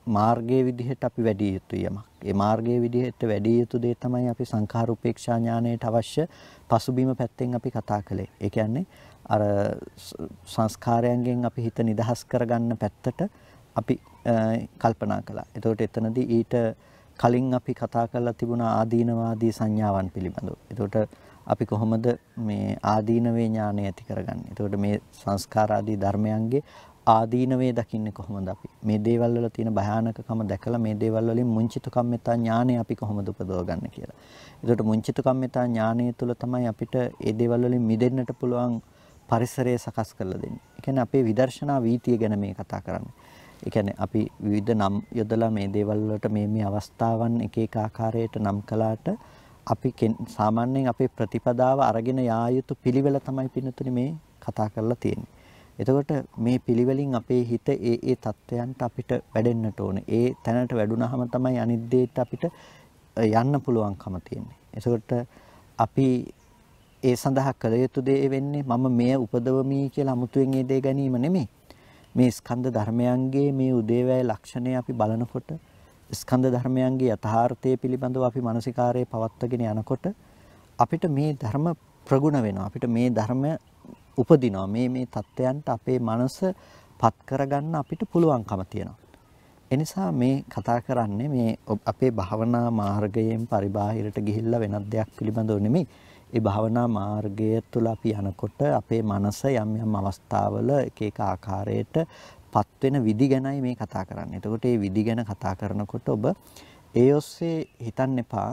S1: මාර්ගයේ විදිහට අපි වැඩි යුතුය යමක්. ඒ මාර්ගයේ විදිහට වැඩි යුතු දේ තමයි අපි සංඛාර උපේක්ෂා ඥානයට අවශ්‍ය පසුබිම පැත්තෙන් අපි කතා කළේ. ඒ කියන්නේ අර සංස්කාරයන්ගෙන් අපි හිත නිදහස් කරගන්න පැත්තට අපි කල්පනා කළා. එතකොට එතනදී ඊට කලින් අපි කතා කරලා තිබුණා ආදීනවාදී සංඥාවන් පිළිබඳව. එතකොට අපි කොහොමද මේ ආදීනවේ ඥානය ඇති කරගන්නේ? එතකොට මේ සංස්කාර ආදී ධර්මයන්ගේ ආදීනවේ දකින්නේ කොහොමද අපි? මේ දේවල් වල තියෙන භයානකකම දැකලා මේ දේවල් වලින් මුංචිත කම්මිතා ඥානය අපි කොහොමද උපදව ගන්න කියලා. එතකොට මුංචිත කම්මිතා ඥානය තුළ තමයි අපිට මේ දේවල් වලින් මිදෙන්නට පුළුවන් පරිසරය සකස් කරලා දෙන්නේ. ඒ කියන්නේ අපේ විදර්ශනා වීතිය ගැන මේ කතා කරන්නේ. ඒ කියන්නේ අපි විවිධ නම් යොදලා මේ දේවල් වලට මේ මේ අවස්ථාවන් එක එක ආකාරයට නම් කළාට අපි සාමාන්‍යයෙන් අපේ ප්‍රතිපදාව අරගෙන යා යුතු පිළිවෙල තමයි පින්නතුනේ මේ කතා කරලා තියෙන්නේ. එතකොට මේ පිළිවෙලින් අපේ හිත ඒ ඒ தත්වයන්ට අපිට වැඩෙන්නට ඕනේ. ඒ තැනට වැඩුණාම තමයි අනිත් දෙයට අපිට යන්න පුළුවන්කම තියෙන්නේ. එතකොට අපි ඒ සඳහා කළ යුතු දේ වෙන්නේ මම මෙය උපදවමි කියලා අමුතුවෙන් ඒ දේ ගැනීම නෙමෙයි. මේ ස්කන්ධ ධර්මයන්ගේ මේ උදේවැය ලක්ෂණය අපි බලනකොට ස්කන්ධ ධර්මයන්ගේ යථාර්ථය පිළිබඳව අපි මානසිකාරයේ පවත්වාගෙන යනකොට අපිට මේ ධර්ම ප්‍රගුණ වෙනවා. අපිට මේ ධර්ම උපදිනවා. මේ මේ தත්වයන්ට අපේ මනස පත් කරගන්න අපිට පුළුවන්කම තියෙනවා. එනිසා මේ කතා කරන්නේ මේ අපේ භාවනා මාර්ගයෙන් පරිබාහිරට ගිහිල්ලා වෙනත් දෙයක් පිළිබඳව නෙමෙයි. ඒ භාවනා මාර්ගය තුළ අපි යනකොට අපේ මනස යම් යම් අවස්ථාවල එක එක ආකාරයට පත් වෙන විදි ගැනයි මේ කතා කරන්නේ. එතකොට මේ විදි ගැන කතා කරනකොට ඔබ ඒ ඔස්සේ හිතන්න එපා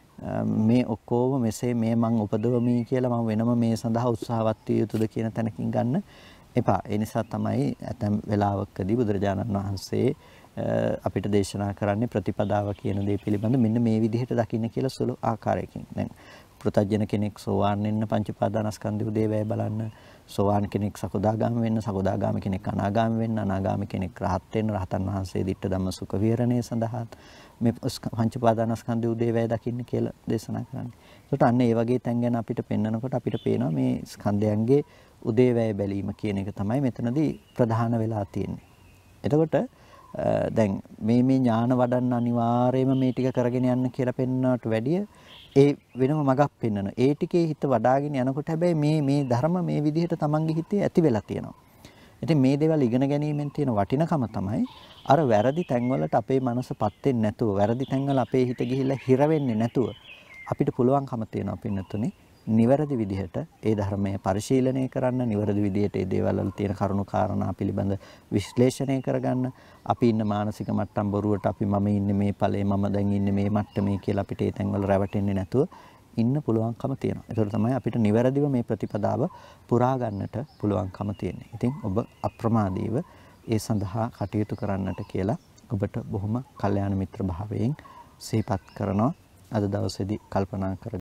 S1: මේ ඔක්කොම මෙසේ මේ මං උපදවමි කියලා මම වෙනම මේ සඳහා උත්සාහවත් විය යුතුද කියන තැනකින් ගන්න එපා. ඒ නිසා තමයි ඇතැම් වෙලාවකදී බුදුරජාණන් වහන්සේ අපිට දේශනා කරන්නේ ප්‍රතිපදාව කියන දේ පිළිබඳ මෙන්න මේ විදිහට දකින්න කියලා සුළු ආකාරයකින්. දැන් පෘථජන කෙනෙක් සෝවාන් වෙන්න පංච පාදානස්කන්ධය උදේවැය බලන්න, සෝවාන් කෙනෙක් සකදාගාමී වෙන්න, සකදාගාමී කෙනෙක් අනාගාමී වෙන්න, අනාගාමී කෙනෙක් රහත් වෙන්න, රහතන් වහන්සේ දිට්ඨ ධම්ම සුඛ විහරණය සඳහා මේ පංච පාදානස්කන්ධය උදේවැය දකින්න කියලා දේශනා කරන්නේ. ඒකට අන්න ඒ වගේ තැන් ගැන අපිට පෙන්නකොට අපිට පේනවා මේ ස්කන්ධයන්ගේ උදේවැය බැලීම කියන එක තමයි මෙතනදී ප්‍රධාන වෙලා තියෙන්නේ. එතකොට දැන් මේ මේ ඥාන වඩන්න අනිවාර්යයෙන්ම මේ ටික කරගෙන යන්න කියලා පෙන්වන්නට වැඩිය ඒ වෙනම මගක් පෙන්වන. ඒ ටිකේ හිත වඩාගෙන යනකොට හැබැයි මේ මේ ධර්ම මේ විදිහට තමන්ගේ හිතේ ඇති වෙලා තියෙනවා. ඉතින් මේ දේවල් ඉගෙන ගැනීමෙන් තියෙන වටිනකම තමයි අර වැරදි තැන්වලට අපේ මනසපත් වෙන්නේ නැතුව, වැරදි තැන්වල අපේ හිත ගිහිල්ලා හිර වෙන්නේ නැතුව අපිට පුළුවන්කම තියෙනවා පින්නතුනේ නිවැරදි විදිහට ඒ ධර්මය පරිශීලනය කරන්න, නිවැරදි විදිහට ඒ දේවල් වල තියෙන කරුණු කාරණා පිළිබඳ විශ්ලේෂණය කරගන්න. අපි ඉන්න මානසික මට්ටම් බොරුවට අපි මම ඉන්නේ මේ ඵලයේ, මම දැන් ඉන්නේ මේ මට්ටමේ කියලා අපිට ඒ තැන්වල රැවටෙන්නේ නැතුව ඉන්න පුළුවන්කම තියෙනවා. ඒතර තමයි අපිට නිවැරදිව මේ ප්‍රතිපදාව පුරා ගන්නට පුළුවන්කම තියෙන්නේ. ඉතින් ඔබ අප්‍රමාදීව ඒ සඳහා කටයුතු කරන්නට කියලා ඔබට බොහොම කල්යාණ මිත්‍ර භාවයෙන් සිහිපත් කරනවා. අද දවසේදී කල්පනා කර